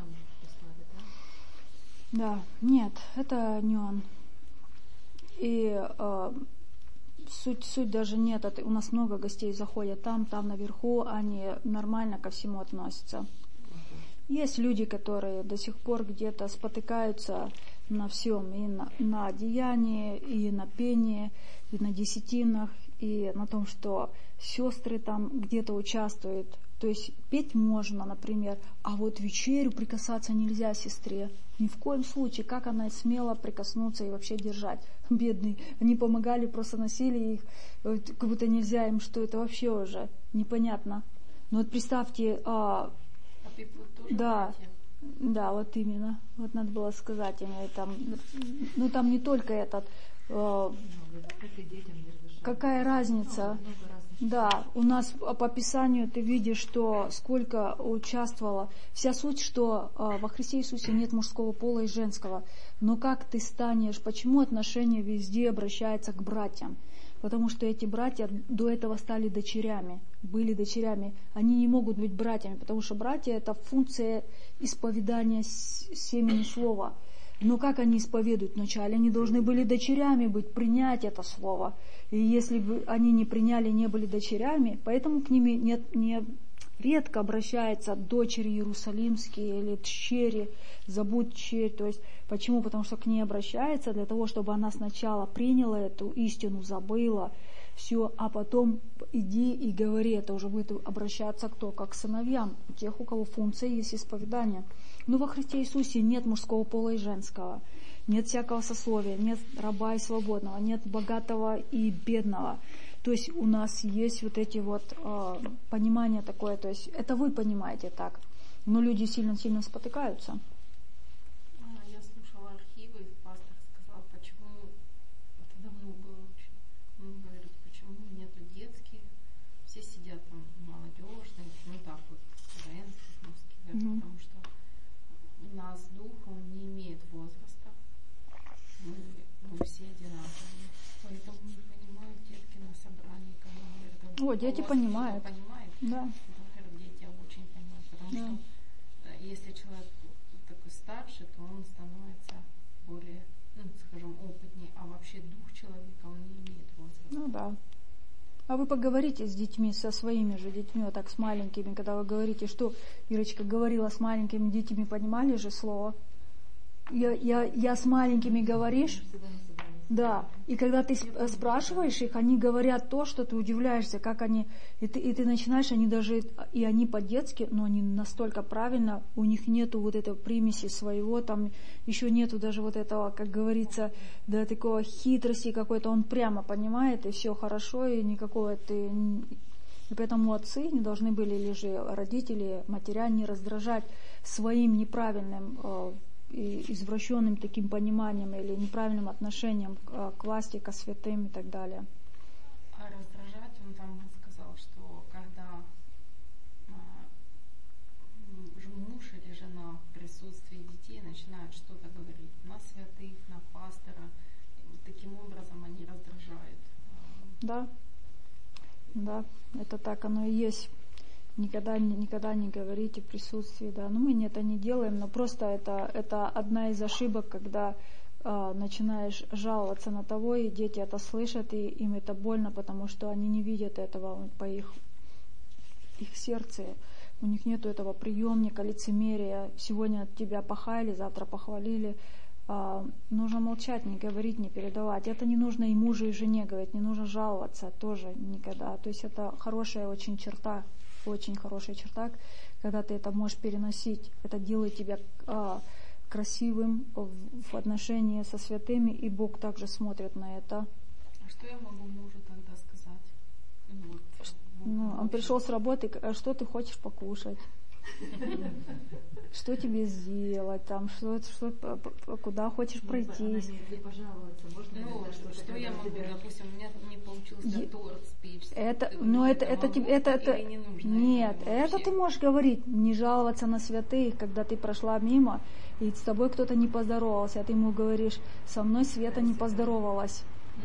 Да, нет, это не он. И э, суть, суть даже нет, это, у нас много гостей заходят там, там наверху, они нормально ко всему относятся. Есть люди, которые до сих пор где-то спотыкаются на всем, и на, на одеянии, и на пении, и на десятинах, и на том, что сестры там где-то участвуют. То есть петь можно, например, а вот вечерю прикасаться нельзя сестре. Ни в коем случае, как она смела прикоснуться и вообще держать. Бедные, они помогали, просто носили их, как будто нельзя им, что это вообще уже непонятно. Но вот представьте, а, да, да, вот именно, вот надо было сказать им, там, ну там не только этот, а, какая разница. Да, у нас по Писанию ты видишь, что сколько участвовало. Вся суть, что э, во Христе Иисусе нет мужского пола и женского. Но как ты станешь, почему отношение везде обращается к братьям? Потому что эти братья до этого стали дочерями, были дочерями. Они не могут быть братьями, потому что братья — это функция исповедания семени слова. Но как они исповедуют вначале? Они должны были дочерями быть, принять это слово. И если бы они не приняли, не были дочерями, поэтому к ним не, не редко обращаются дочери иерусалимские или тщери, забудь черь. То есть, почему? Потому что к ней обращается для того, чтобы она сначала приняла эту истину, забыла, все, а потом иди и говори, это уже будет обращаться кто? Как к сыновьям, тех, у кого функция есть исповедания. Но во Христе Иисусе нет мужского пола и женского, нет всякого сословия, нет раба и свободного, нет богатого и бедного. То есть у нас есть вот эти вот э, понимания такое, то есть это вы понимаете так, но люди сильно-сильно спотыкаются. Я слушала архивы, и пастор сказал, почему, это давно было очень, он говорит, почему нету детских, все сидят там молодежные, ну так вот, женских, мужских, mm-hmm. потому что у нас дух, он не имеет возраста, мы, мы все одинаковые, поэтому не понимают детки на собрании, когда говорят, о, дети понимают. понимают. Да. Дети очень понимают, потому да. что если человек такой старше, то он становится более, ну, скажем, опытнее, а вообще дух человека, он не имеет возраста. Ну да. А вы поговорите с детьми, со своими же детьми, вот так с маленькими, когда вы говорите, что Ирочка говорила с маленькими детьми, понимали же слово? Я, я, я с маленькими говоришь? Да. И когда ты спрашиваешь их, они говорят то, что ты удивляешься, как они, и ты, и ты начинаешь, они даже, и они по-детски, но они настолько правильно, у них нету вот этой примеси своего, там еще нету даже вот этого, как говорится, да, такого хитрости какой-то, он прямо понимает, и все хорошо, и никакого ты... И поэтому отцы не должны были, или же родители, матеря не раздражать своим неправильным и извращенным таким пониманием или неправильным отношением к, к власти, ко святым и так далее. А раздражать, он там сказал, что когда а, муж или жена в присутствии детей начинают что-то говорить на святых, на пастора, таким образом они раздражают. Да, да, это так оно и есть. Никогда, никогда не говорите в присутствии, да. Но мы это не делаем, но просто это, это одна из ошибок, когда э, начинаешь жаловаться на того, и дети это слышат, и им это больно, потому что они не видят этого по их, их сердце. У них нету этого приемника, лицемерия. Сегодня тебя похвалили, завтра похвалили. Э, нужно молчать, не говорить, не передавать. Это не нужно и мужу, и жене говорить, не нужно жаловаться тоже никогда. То есть это хорошая очень черта. Очень хорошая черта, когда ты это можешь переносить. Это делает тебя а, красивым в, в отношении со святыми, и Бог также смотрит на это. А что я могу мужу тогда сказать? Вот, ну, он пришел с работы, а что ты хочешь покушать? Что тебе сделать, там, что, что, куда хочешь пройтись. Ну, что я могу, допустим, у меня не получилось торт спечь. Это, ну, это, это, это, это, не нет, это ты можешь говорить, не жаловаться на святых, когда ты прошла мимо, и с тобой кто-то не поздоровался, а ты ему говоришь, со мной Света не поздоровалась.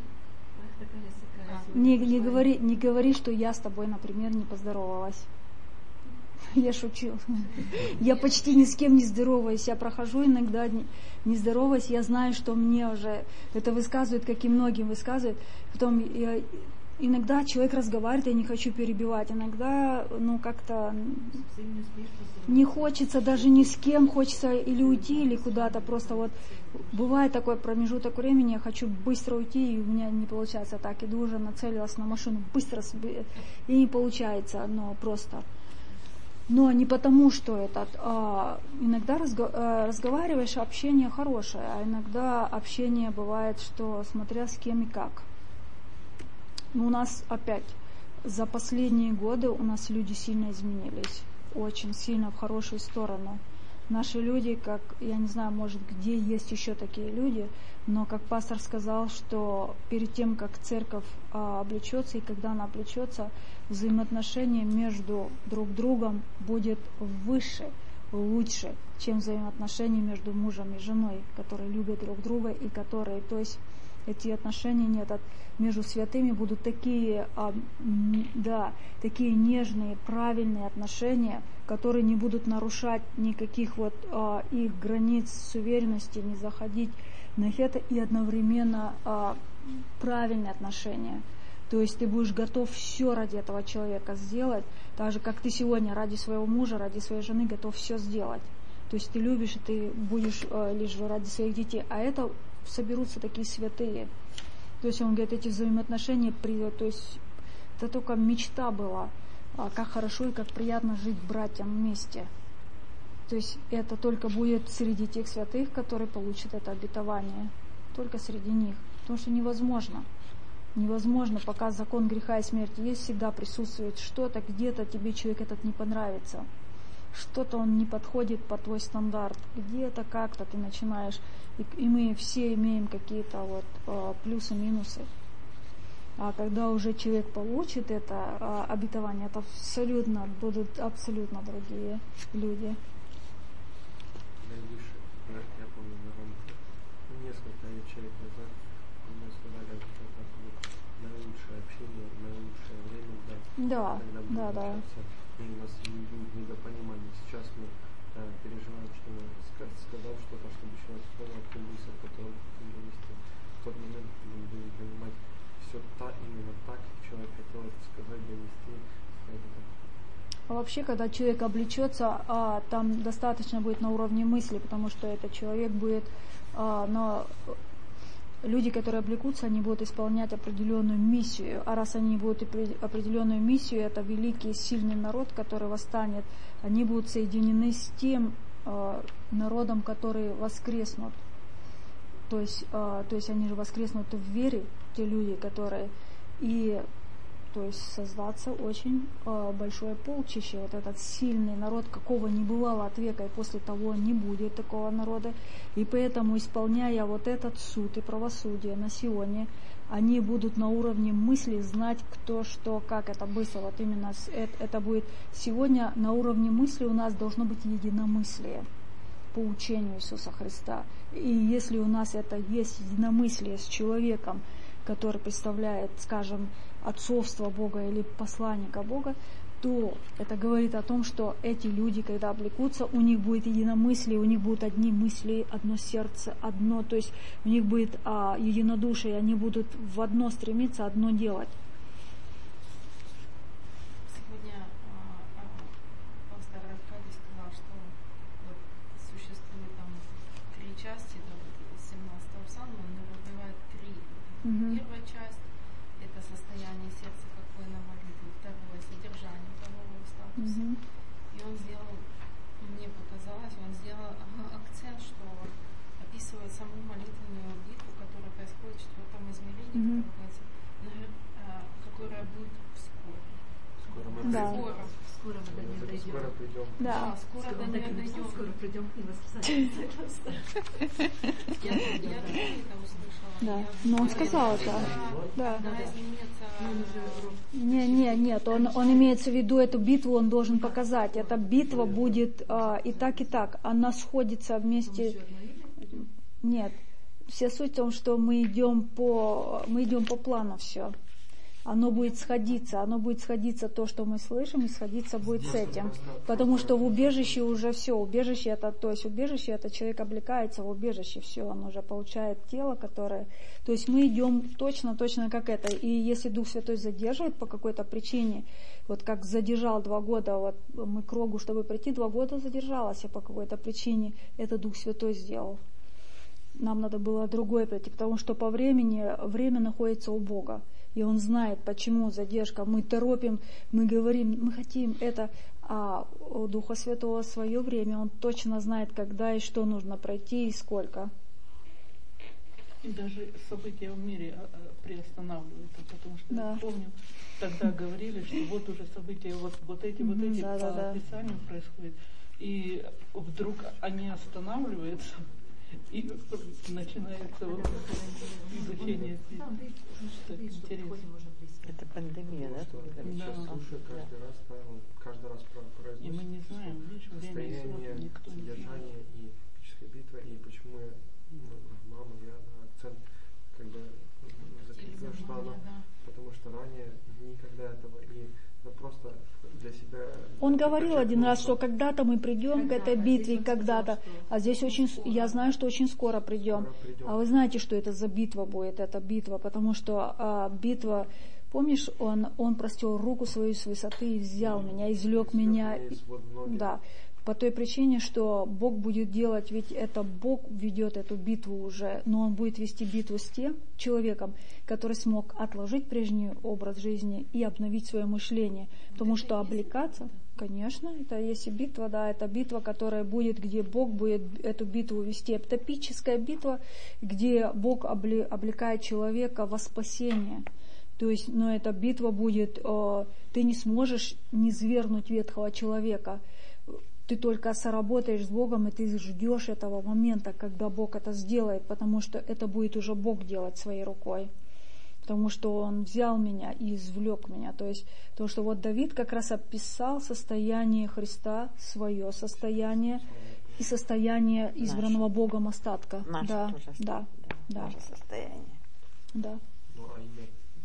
Не, не, говори, не говори, что я с тобой, например, не поздоровалась. Я шучу. Я почти ни с кем не здороваюсь. Я прохожу иногда, не, не здороваюсь. Я знаю, что мне уже это высказывают, как и многим высказывают. Потом я, иногда человек разговаривает, я не хочу перебивать. Иногда, ну, как-то не хочется даже ни с кем. Хочется или уйти, или куда-то. Просто вот бывает такой промежуток времени, я хочу быстро уйти, и у меня не получается так. Иду уже, нацелилась на машину, быстро, и не получается, но просто... Но не потому, что это... А, иногда разго, а, разговариваешь, общение хорошее, а иногда общение бывает, что смотря с кем и как. Но у нас опять за последние годы у нас люди сильно изменились. Очень сильно в хорошую сторону. Наши люди, как, я не знаю, может, где есть еще такие люди, но как пастор сказал, что перед тем, как церковь а, облечется, и когда она облечется, взаимоотношения между друг другом будет выше, лучше, чем взаимоотношения между мужем и женой, которые любят друг друга и которые, то есть эти отношения нет, между святыми будут такие, а, да, такие нежные, правильные отношения, которые не будут нарушать никаких вот а, их границ с уверенностью, не заходить на это, и одновременно а, правильные отношения. То есть ты будешь готов все ради этого человека сделать, так же, как ты сегодня ради своего мужа, ради своей жены готов все сделать. То есть ты любишь, и ты будешь э, лишь ради своих детей. А это соберутся такие святые. То То есть он говорит, эти взаимоотношения, то есть это только мечта была, как хорошо и как приятно жить братьям вместе. То есть это только будет среди тех святых, которые получат это обетование. Только среди них. Потому что невозможно. Невозможно, пока закон греха и смерти есть, всегда присутствует что-то, где-то тебе человек этот не понравится. Что-то он не подходит под твой стандарт. Где-то как-то ты начинаешь. И, и мы все имеем какие-то вот э, плюсы-минусы. А когда уже человек получит это э, обетование, это абсолютно будут абсолютно другие люди. Наивысший, я помню, на несколько человек назад мне сказали, что это будет наилучшее общение, наилучшее время, да, да, когда мы да, да. и у нас не будет недопонимания. Сейчас мы э, переживаем, что мы сказать что-то, чтобы человек понял ту мысль, которую мы хотим донести. В тот момент мы будем понимать все так, именно так, как человек хотел это сказать, донести. Это. А вообще, когда человек облечется, а, там достаточно будет на уровне мысли, потому что этот человек будет, а, на... люди, которые облекутся, они будут исполнять определенную миссию. А раз они будут определенную миссию, это великий сильный народ, который восстанет, они будут соединены с тем а, народом, который воскреснут. То есть, а, то есть они же воскреснут в вере, те люди, которые... и то есть создаться очень э, большое полчище, вот этот сильный народ, какого не бывало от века, и после того не будет такого народа. И поэтому, исполняя вот этот суд и правосудие на Сионе, они будут на уровне мысли знать, кто, что, как. Это быстро, вот именно это, это будет сегодня на уровне мысли у нас должно быть единомыслие по учению Иисуса Христа. И если у нас это есть единомыслие с человеком, который представляет, скажем, отцовство Бога или посланника Бога, то это говорит о том, что эти люди, когда облекутся, у них будет единомыслие, у них будут одни мысли, одно сердце, одно, то есть у них будет а, единодушие, они будут в одно стремиться, одно делать. Сегодня а, а, пастор Аркадий сказал, что вот, существует там три части, да, вот, семнадцатого псалма, он выбивает три. Угу. Первая часть — это состояние сердца, как воина молитвы. Второе — содержание второго статуса. Угу. И он сделал, мне показалось, он сделал акцент, что описывает саму молитвенную битву, которая происходит в четвертом измерении, угу. которая будет вскоре. Скоро мы да. придем. Скоро мы до нее дойдем. Скоро придем. Да. Да, скоро, скоро до нее дойдем. Скоро придем к небосвоящему. Я, я тоже это услышала. Да. Я, Но он сказал это. Да. Когда изменится... Не, не, нет, он, он имеется в виду эту битву, он должен показать. Эта битва будет а, и так, и так. Она сходится вместе. Нет. Вся суть в том, что мы идем по, мы идем по плану все. Оно будет сходиться, оно будет сходиться то, что мы слышим, и сходиться будет с этим. Потому что в убежище уже все, убежище это, то есть убежище это человек облекается в убежище, все, он уже получает тело, которое... То есть мы идем точно, точно как это. И если Дух Святой задерживает по какой-то причине, вот как задержал два года, вот мы к Рогу, чтобы прийти, два года задержалась по какой-то причине, это Дух Святой сделал. Нам надо было другое прийти, потому что по времени, время находится у Бога. И Он знает, почему задержка. Мы торопим, мы говорим, мы хотим это, а у Духа Святого свое время. Он точно знает, когда и что нужно пройти и сколько. И даже события в мире приостанавливаются, потому что да. я помню, тогда говорили, что вот уже события, вот, вот эти, вот эти да, по да, да. описанию происходят. И вдруг они останавливаются. И начинается вот изучение. Это пандемия, да? Да. Слушай, каждый раз, каждый раз произносит. И мы не знаем, видишь, время и никто не знает. Содержание и эпическая битва, и почему я, мама, я на акцент, когда закрепила, что она, потому что ранее никогда этого, и ну, просто для себя... Он говорил один раз, что когда-то мы придем когда-то, к этой битве, а когда-то, а здесь очень, я знаю, что очень скоро придем. Скоро придем. А вы знаете, что это за битва будет, эта битва, потому что а, битва, помнишь, он, он простер руку свою с высоты и взял меня, извлек меня, из вот ноги. да, по той причине, что Бог будет делать, ведь это Бог ведет эту битву уже, но Он будет вести битву с тем человеком, который смог отложить прежний образ жизни и обновить свое мышление. Потому что облекаться, конечно, это есть и битва, да, это битва, которая будет, где Бог будет эту битву вести. Это топическая битва, где Бог облекает человека во спасение. То есть, но эта битва будет, э, ты не сможешь низвергнуть ветхого человека. Ты только соработаешь с Богом, и ты ждешь этого момента, когда Бог это сделает, потому что это будет уже Бог делать своей рукой. Потому что Он взял меня и извлек меня. То есть, то, что вот Давид как раз описал состояние Христа, свое состояние и состояние избранного наше. Богом остатка. Наше да, тоже да, да. Наше состояние. Да. Ну, а имя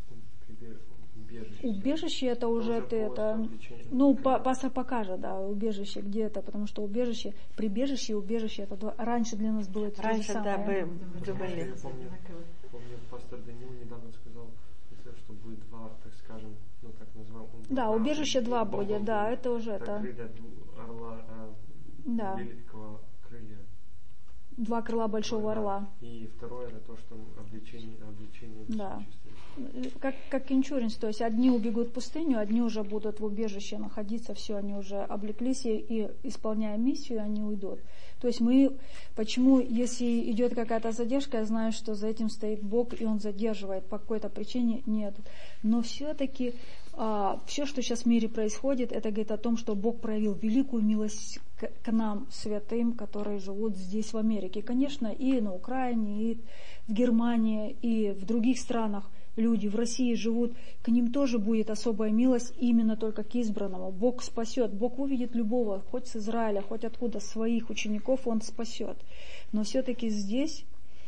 убежище. Убежище это, это уже, уже ты это, ну, пастор покажет, да, убежище где это, потому что убежище, прибежище и убежище, это два, раньше для нас было это раньше, то же самое. Да, были. Я помню, помню, пастор Данил недавно сказал, что будет два, так скажем, ну, так называемых. Да, убежище два будет, да, это уже это. Крылья орла, а, да. великого крылья. Два крыла большого да. орла. И второе, это то, что обличение, обличение да. Как, как иншуренс, то есть одни убегут в пустыню, одни уже будут в убежище находиться, все, они уже облеклись и, и исполняя миссию, они уйдут. То есть мы, почему, если идет какая-то задержка, я знаю, что за этим стоит Бог, и Он задерживает по какой-то причине, нет. Но все-таки а, все, что сейчас в мире происходит, это говорит о том, что Бог проявил великую милость к, к нам, святым, которые живут здесь, в Америке. Конечно, и на Украине, и в Германии, и в других странах. Люди в России живут, к ним тоже будет особая милость именно только к избранному. Бог спасет, Бог увидит любого, хоть с Израиля, хоть откуда, своих учеников Он спасет. Но все-таки здесь,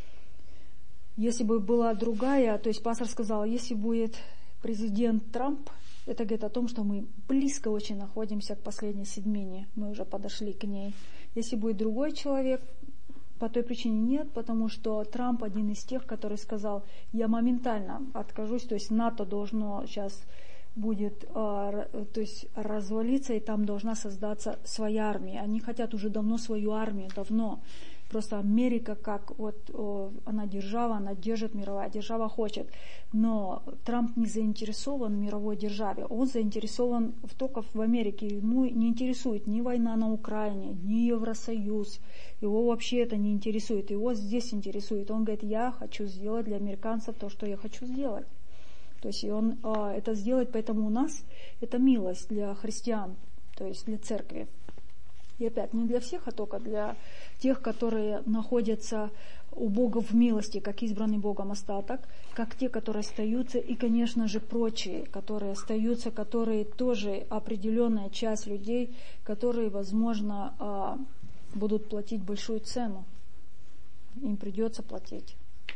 если бы была другая, то есть пастор сказал, если будет президент Трамп, это говорит о том, что мы близко очень находимся к последней седмине, мы уже подошли к ней. Если будет другой человек, по той причине нет, потому что Трамп один из тех, который сказал, я моментально откажусь, то есть НАТО должно сейчас будет, то есть развалиться, и там должна создаться своя армия. Они хотят уже давно свою армию, давно. Просто Америка, как вот она держава, она держит, мировая держава хочет. Но Трамп не заинтересован в мировой державе. Он заинтересован только в Америке. Ему не интересует ни война на Украине, ни Евросоюз. Его вообще это не интересует. Его здесь интересует. Он говорит, я хочу сделать для американцев то, что я хочу сделать. То есть и он а, это сделает, поэтому у нас это милость для христиан, то есть для церкви. И опять, не для всех, а только для тех, которые находятся у Бога в милости, как избранный Богом остаток, как те, которые остаются, и, конечно же, прочие, которые остаются, которые тоже определенная часть людей, которые, возможно, будут платить большую цену. Им придется платить.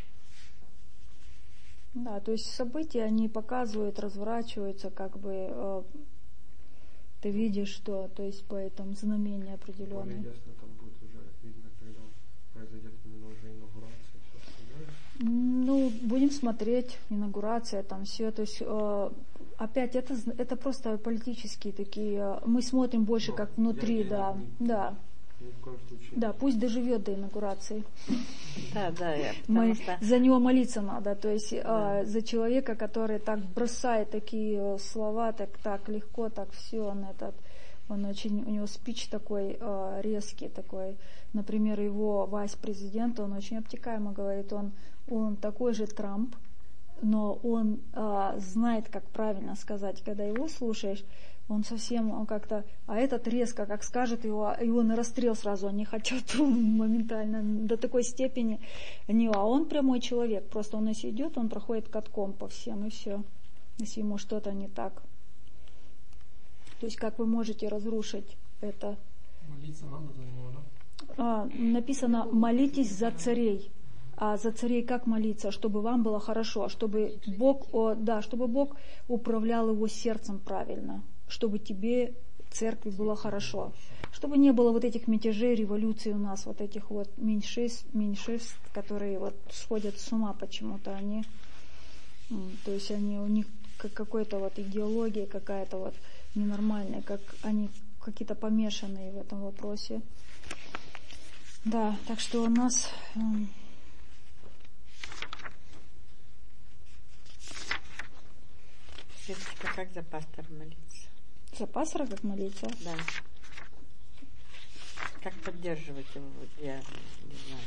Да, то есть события, они показывают, разворачиваются, как бы ты видишь, что, то есть по этому знамению определенные. Более ясно там будет уже видно, когда произойдет именно уже инаугурация, все остальное. Ну, будем смотреть, инаугурация, там все, то есть э, опять это, это просто политические такие, мы смотрим больше но как внутри, да, не, да. Ни в коем случае. Да, пусть доживет до инаугурации. Да, да, я, Мы, что... За него молиться надо, то есть да. э, за человека, который так бросает такие слова, так, так легко, так все, он этот, он очень, у него спич такой э, резкий такой, например, его вайс-президент, он очень обтекаемо говорит, он, он такой же Трамп, но он э, знает, как правильно сказать, когда его слушаешь, он совсем, он как-то, а этот резко, как скажет его, его на расстрел сразу, они хотят моментально, до такой степени, не, а он прямой человек, просто он если идет, он проходит катком по всем, и все, если ему что-то не так. То есть, как вы можете разрушить это? Молиться надо за него, да? А, написано, молитесь за царей. А за царей как молиться? Чтобы вам было хорошо, чтобы Бог, о, да, чтобы Бог управлял его сердцем правильно, чтобы тебе, церкви, было хорошо, чтобы не было вот этих мятежей, революций у нас, вот этих вот меньшинств, меньшинств, которые вот сходят с ума почему-то, они, то есть они, у них какой-то вот идеология какая-то вот ненормальная, как они какие-то помешанные в этом вопросе. Да, так что у нас... Светочка, как за пастора молиться? За пастора как молиться? Да. Как поддерживать его? Вот я не знаю.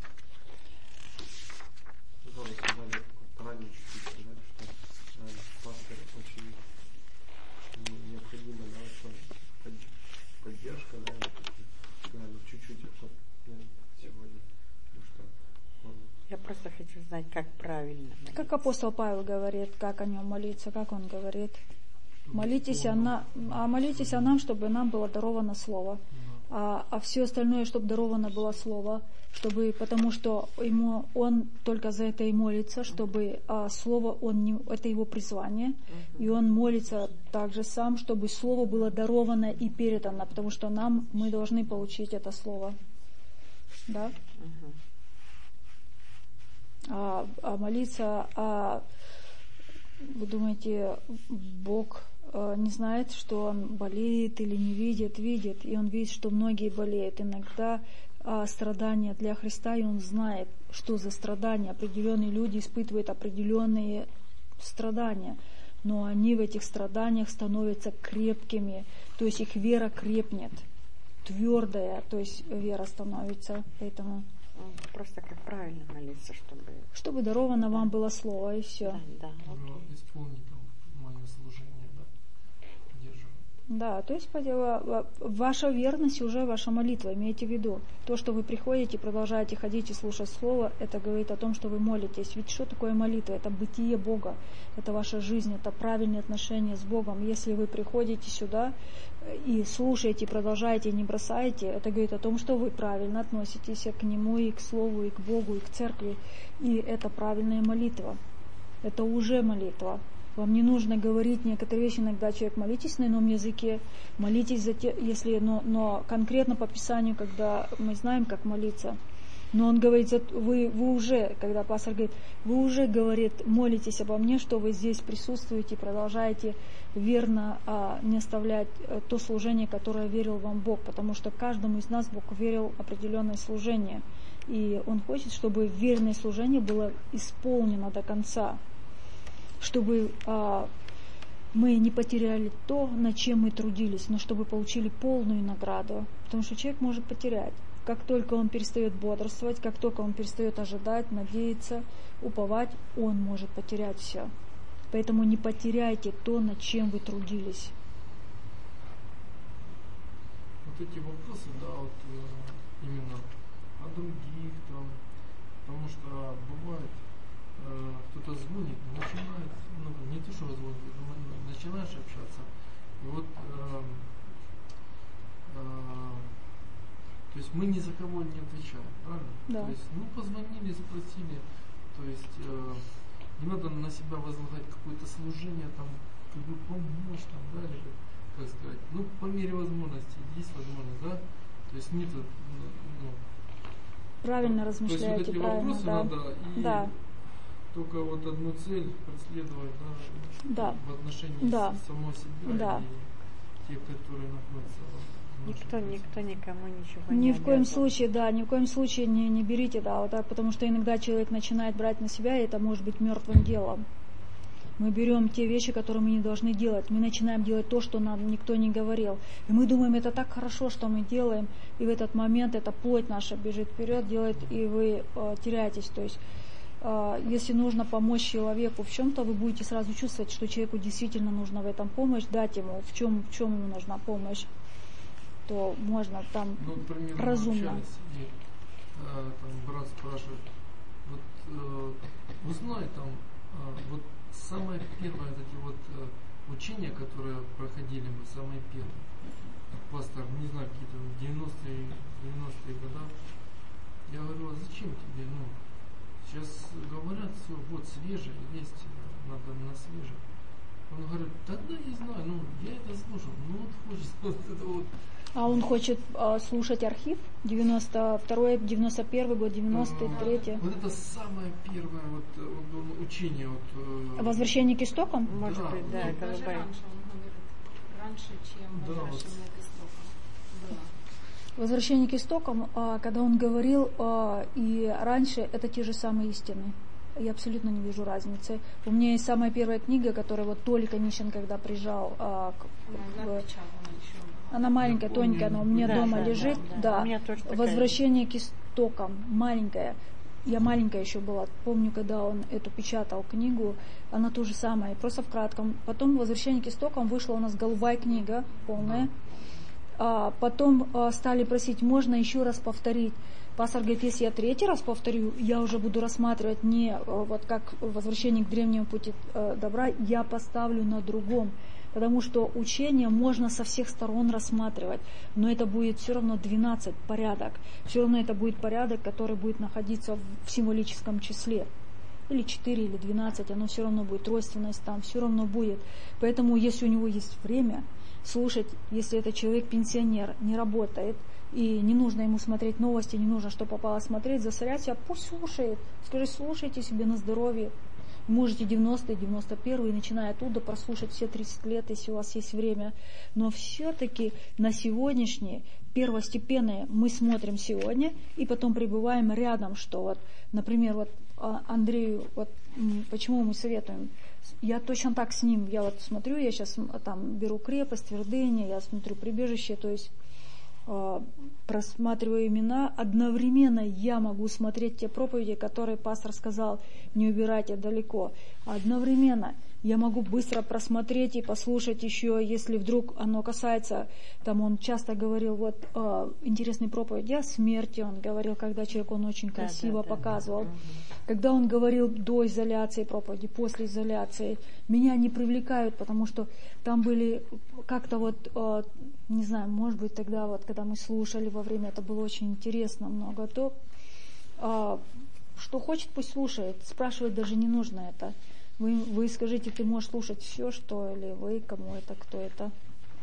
Да, вы сказали, ранее чуть-чуть сказали, что э, пастор очень необходима, да, что поддержка, да, сказали, чуть-чуть это сегодня, потому что он... Я просто хочу знать, как правильно молиться. Как апостол Павел говорит, как о нем молиться, как он говорит. Молитесь о, на, а молитесь о нам, чтобы нам было даровано слово. А, а все остальное, чтобы даровано было слово, чтобы, потому что ему, он только за это и молится, чтобы а, слово, он не, это его призвание, uh-huh. и он молится также сам, чтобы слово было даровано и передано, потому что нам, мы должны получить это слово. Да? Uh-huh. А, а молиться, а, вы думаете, Бог не знает, что он болеет или не видит, видит, и он видит, что многие болеют. Иногда а, страдания для Христа, и он знает, что за страдания. Определенные люди испытывают определенные страдания, но они в этих страданиях становятся крепкими, то есть их вера крепнет, твердая, то есть вера становится, поэтому... Просто как правильно молиться, чтобы... Чтобы даровано вам было слово, и все. Да, да. Исполни там мое служение. Да, то есть ваша верность уже ваша молитва, имейте в виду. То, что вы приходите, продолжаете ходить и слушать Слово, это говорит о том, что вы молитесь. Ведь что такое молитва? Это бытие Бога, это ваша жизнь, это правильные отношения с Богом. Если вы приходите сюда и слушаете, продолжаете, не бросаете, это говорит о том, что вы правильно относитесь к Нему, и к Слову, и к Богу, и к Церкви. И это правильная молитва. Это уже молитва. Вам не нужно говорить некоторые вещи, иногда человек, молитесь на ином языке, молитесь за те, если, но, но конкретно по Писанию, когда мы знаем, как молиться, но он говорит, вы, вы уже, когда пастор говорит, вы уже, говорит, молитесь обо мне, что вы здесь присутствуете, продолжаете верно а, не оставлять а, то служение, которое верил вам Бог, потому что каждому из нас Бог верил определенное служение, и Он хочет, чтобы верное служение было исполнено до конца, чтобы а, мы не потеряли то, над чем мы трудились, но чтобы получили полную награду. Потому что человек может потерять. Как только он перестает бодрствовать, как только он перестает ожидать, надеяться, уповать, он может потерять все. Поэтому не потеряйте то, над чем вы трудились. Вот эти вопросы, да, вот именно о других, там, потому что бывает, кто-то звонит, начинает, ну, не то, что звонит, начинаешь общаться, и вот, э, э, то есть мы ни за кого не отвечаем, правильно? Да. То есть, ну, позвонили, спросили, то есть, э, не надо на себя возлагать какое-то служение, там, как бы помочь, там, да, или, как сказать, ну, по мере возможности, есть возможность, да, то есть нет, ну, правильно размышляете, то есть, вот эти правильно, вопросы да. надо, и да. только вот одну цель преследовать, да, да. в отношении да. самого себя да. и тех, которые находятся в Никто, никто никому ничего не Ни в коем обязан. случае, да, ни в коем случае не, не берите, да, вот так, потому что иногда человек начинает брать на себя, и это может быть мертвым делом. Мы берем те вещи, которые мы не должны делать. Мы начинаем делать то, что нам никто не говорил. И мы думаем, это так хорошо, что мы делаем. И в этот момент эта плоть наша бежит вперед, делает, и вы э, теряетесь. То есть, э, если нужно помочь человеку в чем-то, вы будете сразу чувствовать, что человеку действительно нужна в этом помощь, дать ему, в чем, в чем ему нужна помощь. То можно там ну, например, разумно. Мы общались, и, э, там брат спрашивает, вот э, узнай там, э, вот самое первое, вот эти вот э, учения, которые проходили мы, самые первые, пастор, не знаю, какие-то девяностые, девяностые года, я говорю, а зачем тебе, ну, сейчас говорят, все, вот свежее есть, надо на свежее. Он говорит, тогда я знаю, ну, я это слушал, ну, вот хочется вот это вот. А он хочет э, слушать архив? девяносто второй, девяносто первый год, девяносто третий. Вот это самое первое вот, вот, учение. Вот, э, Возвращение к истокам? Может да, быть, да, Нет, это даже любая. раньше, он говорит, раньше, чем Да, возвращение вот. к истокам. Возвращение к истокам, когда он говорил, и раньше это те же самые истины. Я абсолютно не вижу разницы. У меня есть самая первая книга, которая вот Толик Онищин, когда приезжал, а, к, в, она маленькая, тоненькая, она у меня да, дома да, лежит. Да, Да, да. Возвращение к истокам, маленькая. Я маленькая еще была, помню, когда он эту печатал книгу, она то же самое, просто в кратком. Потом «Возвращение к истокам» вышла у нас голубая книга, полная. А потом а, стали просить, можно еще раз повторить. Пастор говорит, если я третий раз повторю, я уже буду рассматривать не вот как «Возвращение к древнему пути добра», я поставлю на другом. Потому что учение можно со всех сторон рассматривать, но это будет все равно двенадцать порядок. Все равно это будет порядок, который будет находиться в символическом числе. Или четыре, или двенадцать, оно все равно будет, тройственность там все равно будет. Поэтому если у него есть время слушать, если это человек-пенсионер, не работает, и не нужно ему смотреть новости, не нужно, что попало смотреть, засорять себя, пусть слушает. Скажи, слушайте себе на здоровье. Можете девяностые, девяносто первые, начиная оттуда, прослушать все тридцать лет, если у вас есть время. Но все-таки на сегодняшние первостепенные мы смотрим сегодня и потом пребываем рядом, что вот, например, вот Андрею, вот почему мы советуем, я точно так с ним, я вот смотрю, я сейчас там беру крепость, твердыня, я смотрю прибежище, то есть просматриваю имена, одновременно я могу смотреть те проповеди, которые пастор сказал, не убирайте далеко. Одновременно я могу быстро просмотреть и послушать еще, если вдруг оно касается, там он часто говорил, вот э, интересные проповеди о смерти, он говорил, когда человек, он очень красиво да, да, показывал. Да, да. Когда он говорил до изоляции проповеди, после изоляции, меня не привлекают, потому что там были как-то вот, э, не знаю, может быть тогда вот, когда мы слушали во время, это было очень интересно, много то, э, что хочет, пусть слушает, спрашивать даже не нужно это. Вы, вы скажите, ты можешь слушать все, что, или вы, кому это, кто это.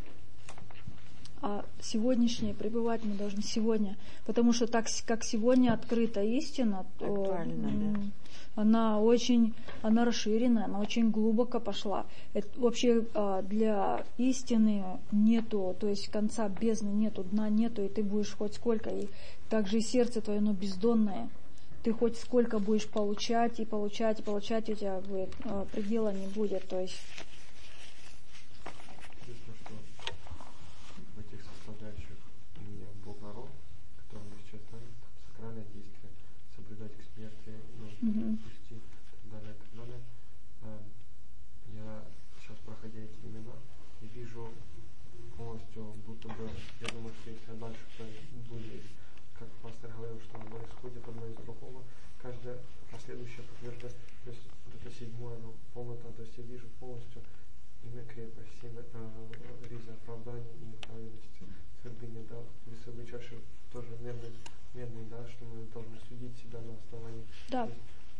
А сегодняшнее пребывать мы должны сегодня, потому что так как сегодня открыта истина, то да. она очень, она расширенная, она очень глубоко пошла. Это вообще для истины нету, то есть конца бездны нету, дна нету, и ты будешь хоть сколько, и также и сердце твое, оно бездонное. Ты хоть сколько будешь получать и получать и получать, у тебя будет, э, предела не будет. То есть Интересно, что в этих составляющих у меня Бога-рог, который мы сейчас знаем, сакральное действие, соблюдать к смерти, ну, mm-hmm. пусти, и так далее, и так далее. А, я сейчас, проходя эти имена, я вижу полностью, будто бы, я думаю, что если я дальше буду, как пастор говорил, что оно исходит одно из другого, каждое последующее подтверждает, то есть вот это седьмое, ну, полнота, то есть я вижу полностью имя крепость, имя э, риза, оправдание, имя праведности, твердыня, да, весовые чаши тоже мерный, мерный, да, что мы должны судить себя на основании. Да.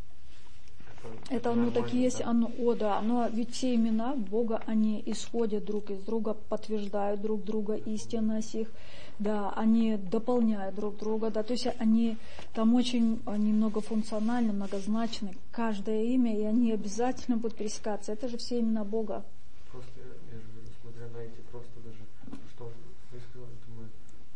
Это, это оно так и есть, да? Оно, о да, но ведь все имена Бога, они исходят друг из друга, подтверждают друг друга, истинность их, да, они дополняют друг друга, да, то есть они там очень, они многофункциональны, многозначны, каждое имя, и они обязательно будут пересекаться, это же все имена Бога. Просто, я же говорю, смотря на эти, просто даже, что он высказал, думаю,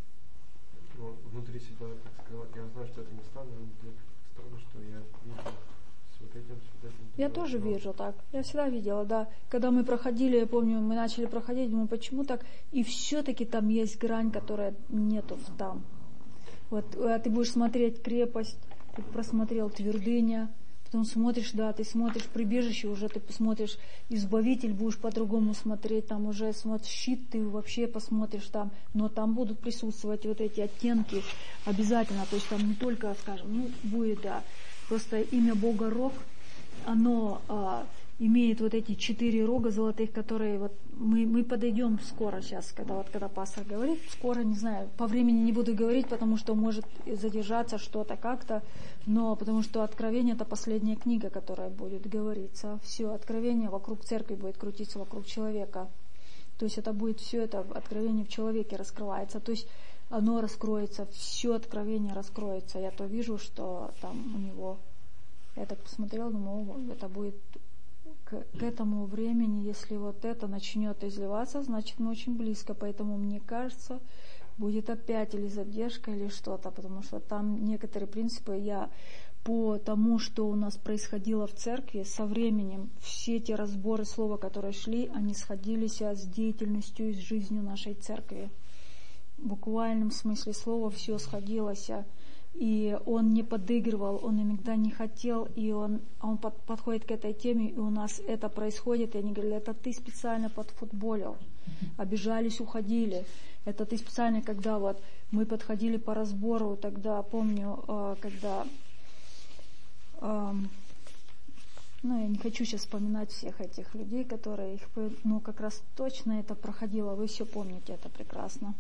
ну, внутри себя, так сказать, я знаю, что это не странно, но внутри странно, что я вижу. Этим, этим, я да, тоже но... вижу так. Я всегда видела, да. Когда мы проходили, я помню, мы начали проходить, думаю, почему так? И все-таки там есть грань, которая нету там. Вот, а ты будешь смотреть крепость, ты просмотрел твердыня, потом смотришь, да, ты смотришь прибежище, уже ты посмотришь избавитель, будешь по-другому смотреть, там уже смотришь щит, ты вообще посмотришь там, но там будут присутствовать вот эти оттенки обязательно, то есть там не только, скажем, ну, будет, да, просто имя Бога Рог, оно а, имеет вот эти четыре рога золотых, которые вот мы, мы подойдем скоро сейчас, когда вот когда пастор говорит, скоро, не знаю, по времени не буду говорить, потому что может задержаться что-то как-то, но потому что Откровение — это последняя книга, которая будет говориться. Все, Откровение вокруг церкви будет крутиться, вокруг человека. То есть это будет все это Откровение в человеке раскрывается. То есть оно раскроется, все Откровение раскроется. Я то вижу, что там у него, я так посмотрела, думаю, это будет к, к этому времени, если вот это начнет изливаться, значит мы очень близко. Поэтому мне кажется, будет опять или задержка, или что-то, потому что там некоторые принципы я по тому, что у нас происходило в церкви, со временем все эти разборы слова, которые шли, они сходились с деятельностью и с жизнью нашей церкви. В буквальном смысле слова все сходилось, и он не подыгрывал, он иногда не хотел, и он, он под, подходит к этой теме, и у нас это происходит, и они говорят, это ты специально подфутболил, обижались, уходили, это ты специально, когда вот мы подходили по разбору, тогда помню, когда... Ну, я не хочу сейчас вспоминать всех этих людей, которые их, ну, как раз точно это проходило, вы все помните это прекрасно.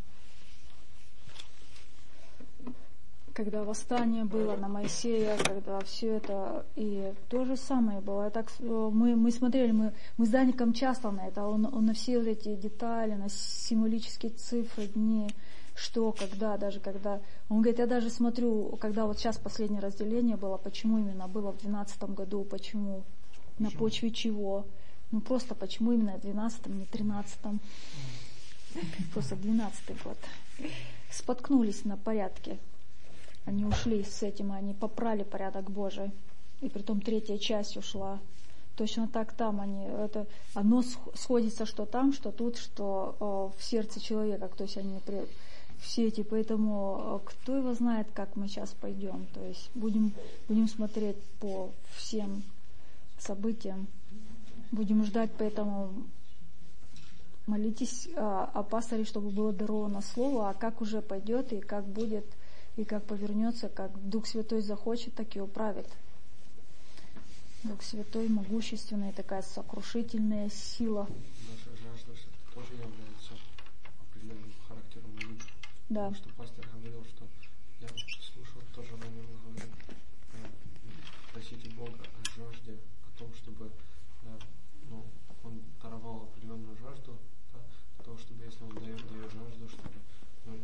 Когда восстание было на Моисея, когда все это, и то же самое было. Так, мы, мы смотрели, мы, мы с Даником часто на это, он, он на все вот эти детали, на символические цифры, дни, что, когда, даже когда... Он говорит, я даже смотрю, когда вот сейчас последнее разделение было, почему именно было в двенадцатом году, почему, почему? На почве чего. Ну просто почему именно в двенадцатом, не тринадцатом. Просто двенадцатый год. Споткнулись на порядке. Они ушли с этим, они попрали порядок Божий. И притом третья часть ушла. Точно так там они, это, одно сходится, что там, что тут, что о, в сердце человека. То есть они при, все эти, поэтому кто его знает, как мы сейчас пойдем. То есть будем, будем смотреть по всем событиям. Будем ждать, поэтому молитесь о, о пасторе, чтобы было даровано слово, а как уже пойдет и как будет, и как повернется, как Дух Святой захочет, так и управит. Дух Святой, могущественная, такая сокрушительная сила. Наша жажда тоже является определенным характером молитвы. Да. Потому что пастор говорил, что я слушал тоже на него говорил, просите Бога о жажде, о том, чтобы ну, Он даровал определенную жажду, да, для того, чтобы если Он дает, дает жажду, чтобы ну,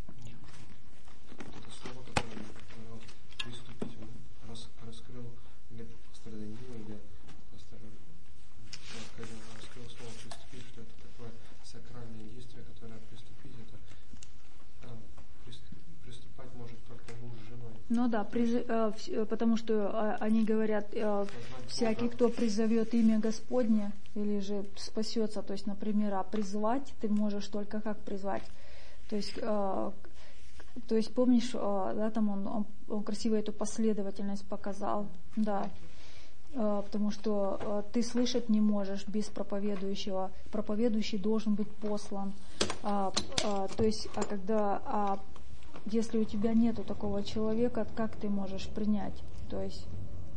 это слово, которое он приступить, он рас, раскрыл, или пастор Даниил, или пастор Аркадий раскрыл слово приступить, что это такое сакральное действие, которое приступить, это э, приступать может только муж с женой. Ну да, приз, э, потому что э, они говорят, э, всякий, кто призовет имя Господне, или же спасется, то есть, например, а призвать ты можешь только как призвать, то есть э, То есть, помнишь, да, там он, он, он красиво эту последовательность показал, да, потому что ты слышать не можешь без проповедующего, проповедующий должен быть послан, а, а, то есть, а когда, а если у тебя нету такого человека, как ты можешь принять, то есть...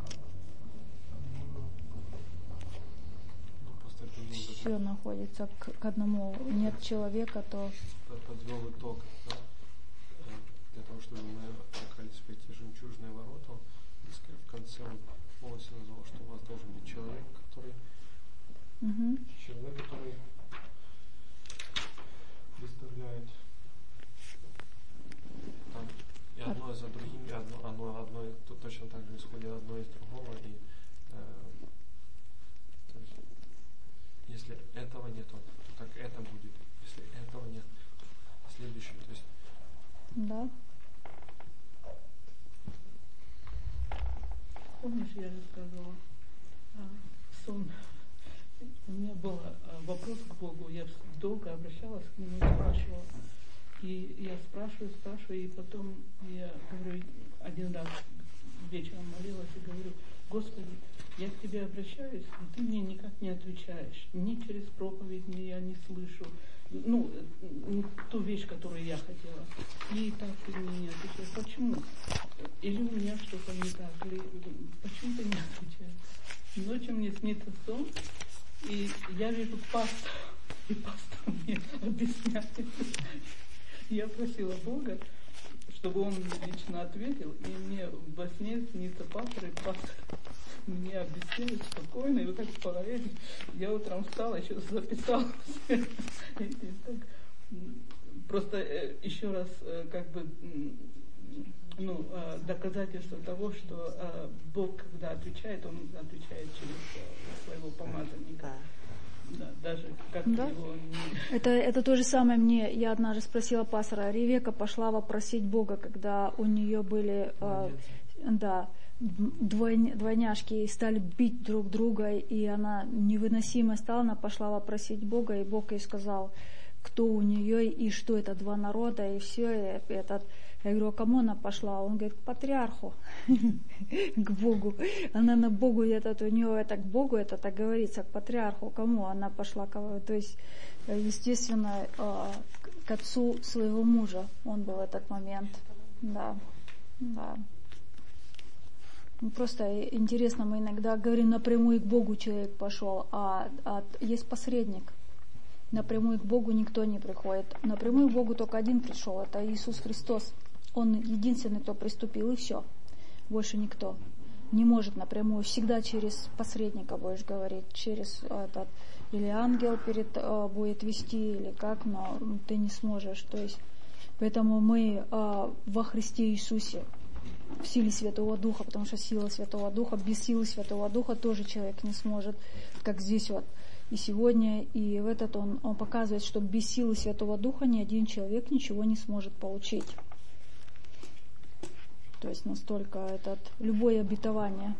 Все находится к, к одному, нет человека, то... Подвел итог, да? Для того, чтобы мы оказались в эти жемчужные ворота, в конце он полностью назвал, что у вас должен быть человек, который uh-huh. человек, который представляет там и одно за другим, и одно, одно, одно тут точно так же исходит одно из другого, и э, то есть, если этого нету, то так это будет, если этого нет, следующее, то есть да. Помнишь, я рассказывала а, сон. У меня был а, вопрос к Богу. Я долго обращалась к Нему и спрашивала. И я спрашиваю, спрашиваю, и потом я говорю, один раз вечером молилась и говорю, Господи, я к Тебе обращаюсь, и Ты мне никак не отвечаешь. Ни через проповедь, ни я не слышу. Ну, ту вещь, которую я хотела. И так ты мне не отвечаешь. Почему? Или у меня что-то не так, или почему ты не отвечаешь? Ночью мне снится сон, и я вижу пастора, и пастор мне объясняет. Я просила Бога, чтобы он мне лично ответил, и мне во сне снится пастор, и пастор мне объясняет спокойно, и вот так в голове. Я утром встала, еще записала все. Просто еще раз как бы ну, доказательство того, что Бог, когда отвечает, Он отвечает через своего помазанника. Да, даже как Да? его не... Это, это то же самое мне, я однажды спросила пастора, Ревека пошла вопросить Бога, когда у нее были, э, да, двойня, двойняшки, и стали бить друг друга, и она невыносимо стала, она пошла вопросить Бога, и Бог ей сказал, кто у нее, и что это два народа, и все, и этот... Я говорю, а кому она пошла? Он говорит, к патриарху, к Богу. Она на Богу, это, у нее это к Богу, это так говорится, к патриарху. Кому она пошла? То есть, естественно, к отцу своего мужа он был в этот момент. Да, да. Просто интересно, мы иногда говорим, напрямую к Богу человек пошел, а, а есть посредник. Напрямую к Богу никто не приходит. Напрямую к Богу только один пришел, это Иисус Христос. Он единственный, кто приступил, и все. Больше никто не может напрямую. Всегда через посредника будешь говорить, через этот, или ангел перед, будет вести, или как, но ты не сможешь. То есть, поэтому мы во Христе Иисусе, в силе Святого Духа, потому что сила Святого Духа, без силы Святого Духа тоже человек не сможет, как здесь вот. И сегодня, и в этот он, он показывает, что без силы Святого Духа ни один человек ничего не сможет получить. То есть настолько этот, любое обетование.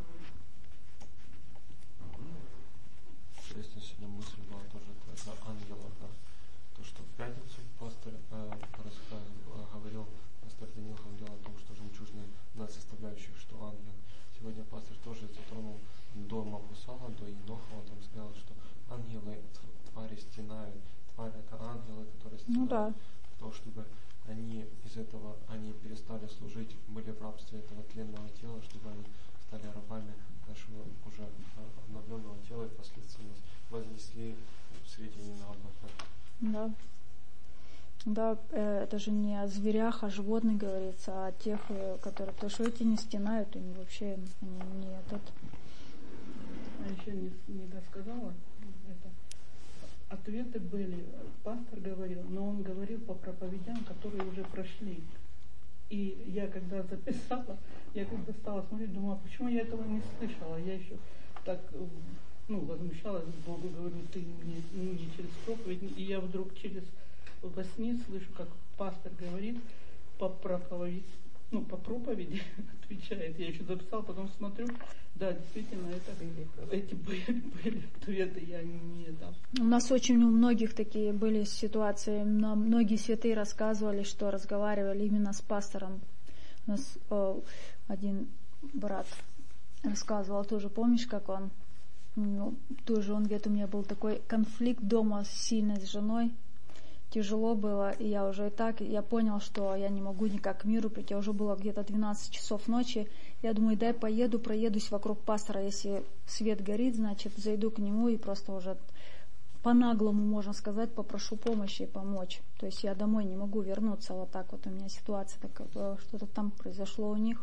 Интересно, сегодня мысль была тоже за ангела, да? То, что в пятницу пастор э, рассказывал, говорил, пастор Данил говорил о том, что жемчужная одна составляющая, что ангел. Сегодня пастор тоже затронул до Махусала, до Еноха, он там сказал, что ангелы, твари стенают. Тварь это ангелы, которые стенают. Ну да. Для того, чтобы они из этого, они перестали служить, были в рабстве этого тленного тела, чтобы они стали рабами нашего уже обновленного тела и впоследствии нас вознесли в сведения на облака. Да. Да, это же не о зверях, о животных говорится, а о тех, которые, потому что эти не стенают, они вообще не, не этот. А еще не, не досказала. Это. Ответы были, пастор говорил, но он говорил по проповедям, которые уже прошли. И я когда записала, я когда стала смотреть, думала, почему я этого не слышала? Я еще так, ну, возмущалась к Богу, говорю, ты не, ну, не через проповедь. И я вдруг через во сне слышу, как пастор говорит по проповеди, ну, по проповеди отвечает. Я еще записала, потом смотрю, да, действительно, это эти были, были ответы, я не дам. У нас очень у многих такие были ситуации, но многие святые рассказывали, что разговаривали именно с пастором. У нас о, один брат рассказывал тоже, помнишь, как он, ну, тоже он говорит, у меня был такой конфликт дома сильный с женой, тяжело было, и я уже и так, я понял, что я не могу никак к миру прийти, уже было где-то двенадцать часов ночи, я думаю, дай поеду, проедусь вокруг пастора, если свет горит, значит, зайду к нему и просто уже по-наглому, можно сказать, попрошу помощи и помочь. То есть я домой не могу вернуться, вот так вот у меня ситуация такая, что-то там произошло у них.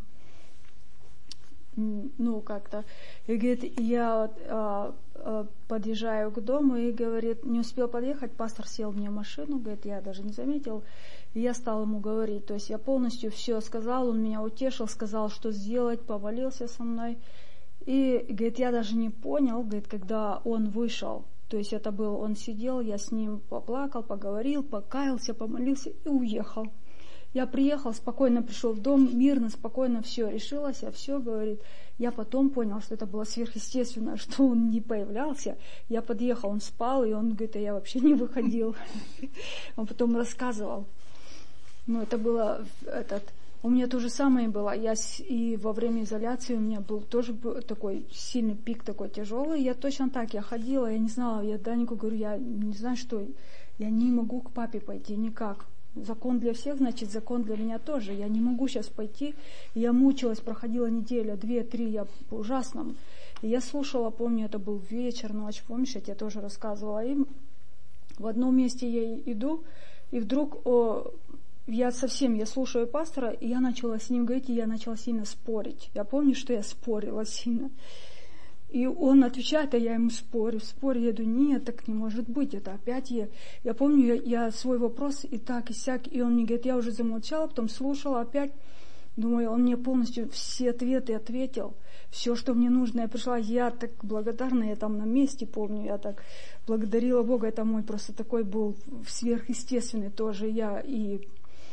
Ну, как-то. И говорит, я а, а, подъезжаю к дому, и говорит, не успел подъехать, пастор сел мне в машину, говорит, я даже не заметил, и я стал ему говорить, то есть я полностью все сказал, он меня утешил, сказал, что сделать, повалился со мной, и, говорит, я даже не понял, говорит, когда он вышел, то есть это был, он сидел, я с ним поплакал, поговорил, покаялся, помолился и уехал. Я приехал, спокойно пришел в дом, мирно, спокойно все решилось, а все, говорит. Я потом понял, что это было сверхъестественно, что он не появлялся. Я подъехал, он спал, и он говорит, а я вообще не выходил. Он потом рассказывал. Ну, это было, этот, у меня то же самое было. Я и во время изоляции у меня был тоже такой сильный пик, такой тяжелый. Я точно так, я ходила, я не знала, я Данику говорю, я не знаю, что, я не могу к папе пойти никак. Закон для всех, значит, закон для меня тоже. Я не могу сейчас пойти. Я мучилась, проходила неделя, две, три, я ужасно. И я слушала, помню, это был вечер, ночь, помнишь, я тебе тоже рассказывала. И в одном месте я иду, и вдруг о, я совсем, я слушаю пастора, и я начала с ним говорить, и я начала сильно спорить. Я помню, что я спорила сильно. И он отвечает, а я ему спорю, спорю, я говорю, нет, так не может быть, это опять я. Я помню, я, я свой вопрос и так, и сяк, и он мне говорит, я уже замолчала, потом слушала опять, Думаю, он мне полностью все ответы ответил. Все, что мне нужно, я пришла, я так благодарна, я там на месте помню, я так благодарила Бога, это мой просто такой был сверхъестественный тоже я, и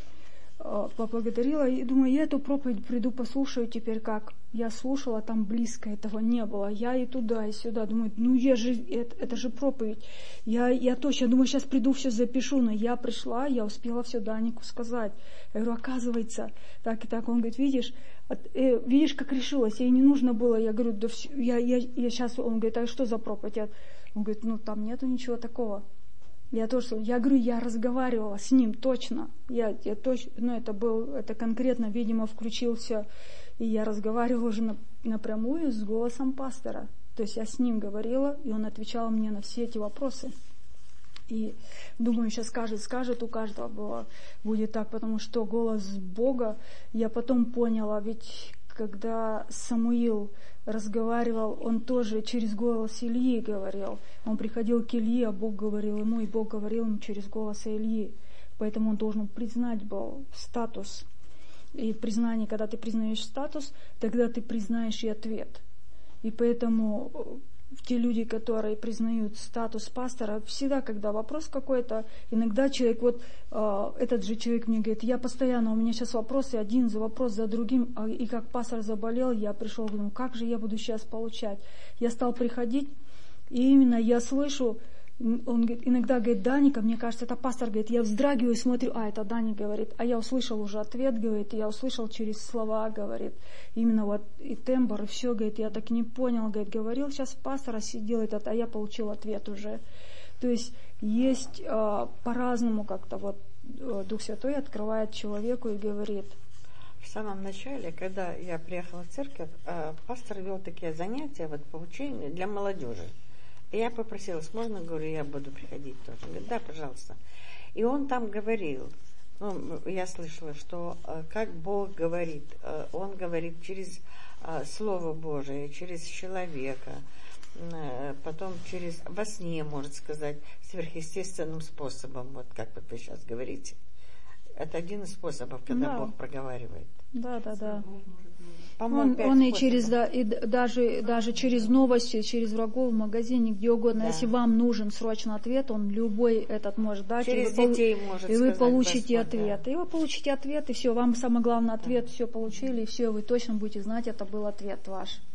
э, поблагодарила, и думаю, я эту проповедь приду, послушаю теперь как. Я слушала, там близко этого не было, я и туда, и сюда, думаю, ну я же, это, это же проповедь, я, я точно, думаю, сейчас приду, все запишу, но я пришла, я успела все Данику сказать. Я говорю, оказывается, так и так, он говорит, видишь, от, э, видишь, как решилась, ей не нужно было, я говорю, да все, я, я, я сейчас, он говорит, а что за проповедь? Я, он говорит, ну там нету ничего такого. Я тоже, я говорю, я разговаривала с ним точно, я, я точно, ну это был, это конкретно, видимо, включился, и я разговаривала уже на, напрямую с голосом пастора, то есть я с ним говорила, и он отвечал мне на все эти вопросы. И думаю, сейчас скажет, скажет, у каждого было, будет так, потому что голос Бога, я потом поняла, ведь когда Самуил разговаривал, он тоже через голос Ильи говорил. Он приходил к Илье, а Бог говорил ему, и Бог говорил ему через голос Ильи. Поэтому он должен признать был статус. И признание, когда ты признаешь статус, тогда ты признаешь и ответ. И поэтому те люди, которые признают статус пастора, всегда, когда вопрос какой-то, иногда человек, вот э, этот же человек мне говорит, я постоянно, у меня сейчас вопросы один за вопрос за другим, и как пастор заболел, я пришел, думаю, как же я буду сейчас получать? Я стал приходить, и именно я слышу, он говорит, иногда говорит, Даника, мне кажется, это пастор, говорит, я вздрагиваю, смотрю, а, это Даник говорит, а я услышал уже ответ, говорит, я услышал через слова, говорит, именно вот и тембр, и все, говорит, я так не понял, говорит, говорил сейчас пастор, а сидел этот, а я получил ответ уже. То есть есть э, по-разному как-то вот э, Дух Святой открывает человеку и говорит. В самом начале, когда я приехала в церковь, э, пастор вел такие занятия, вот по учению для молодежи. И я попросила, можно, говорю, я буду приходить тоже. Он говорит, да, пожалуйста. И он там говорил, ну, я слышала, что э, как Бог говорит, э, Он говорит через э, Слово Божие, через человека, э, потом через, во сне, может сказать, сверхъестественным способом, вот как вот вы сейчас говорите. Это один из способов, когда да. Бог проговаривает. Да, да, да. Он, он и через, да, и даже, даже через новости, через врагов в магазине, где угодно. Да. Если вам нужен срочно ответ, он любой этот может дать. Через и вы, детей может И вы сказать, получите Господь, ответ. Да. И вы получите ответ, и все. Вам самый главный ответ, да. все получили, и все, вы точно будете знать, это был ответ ваш.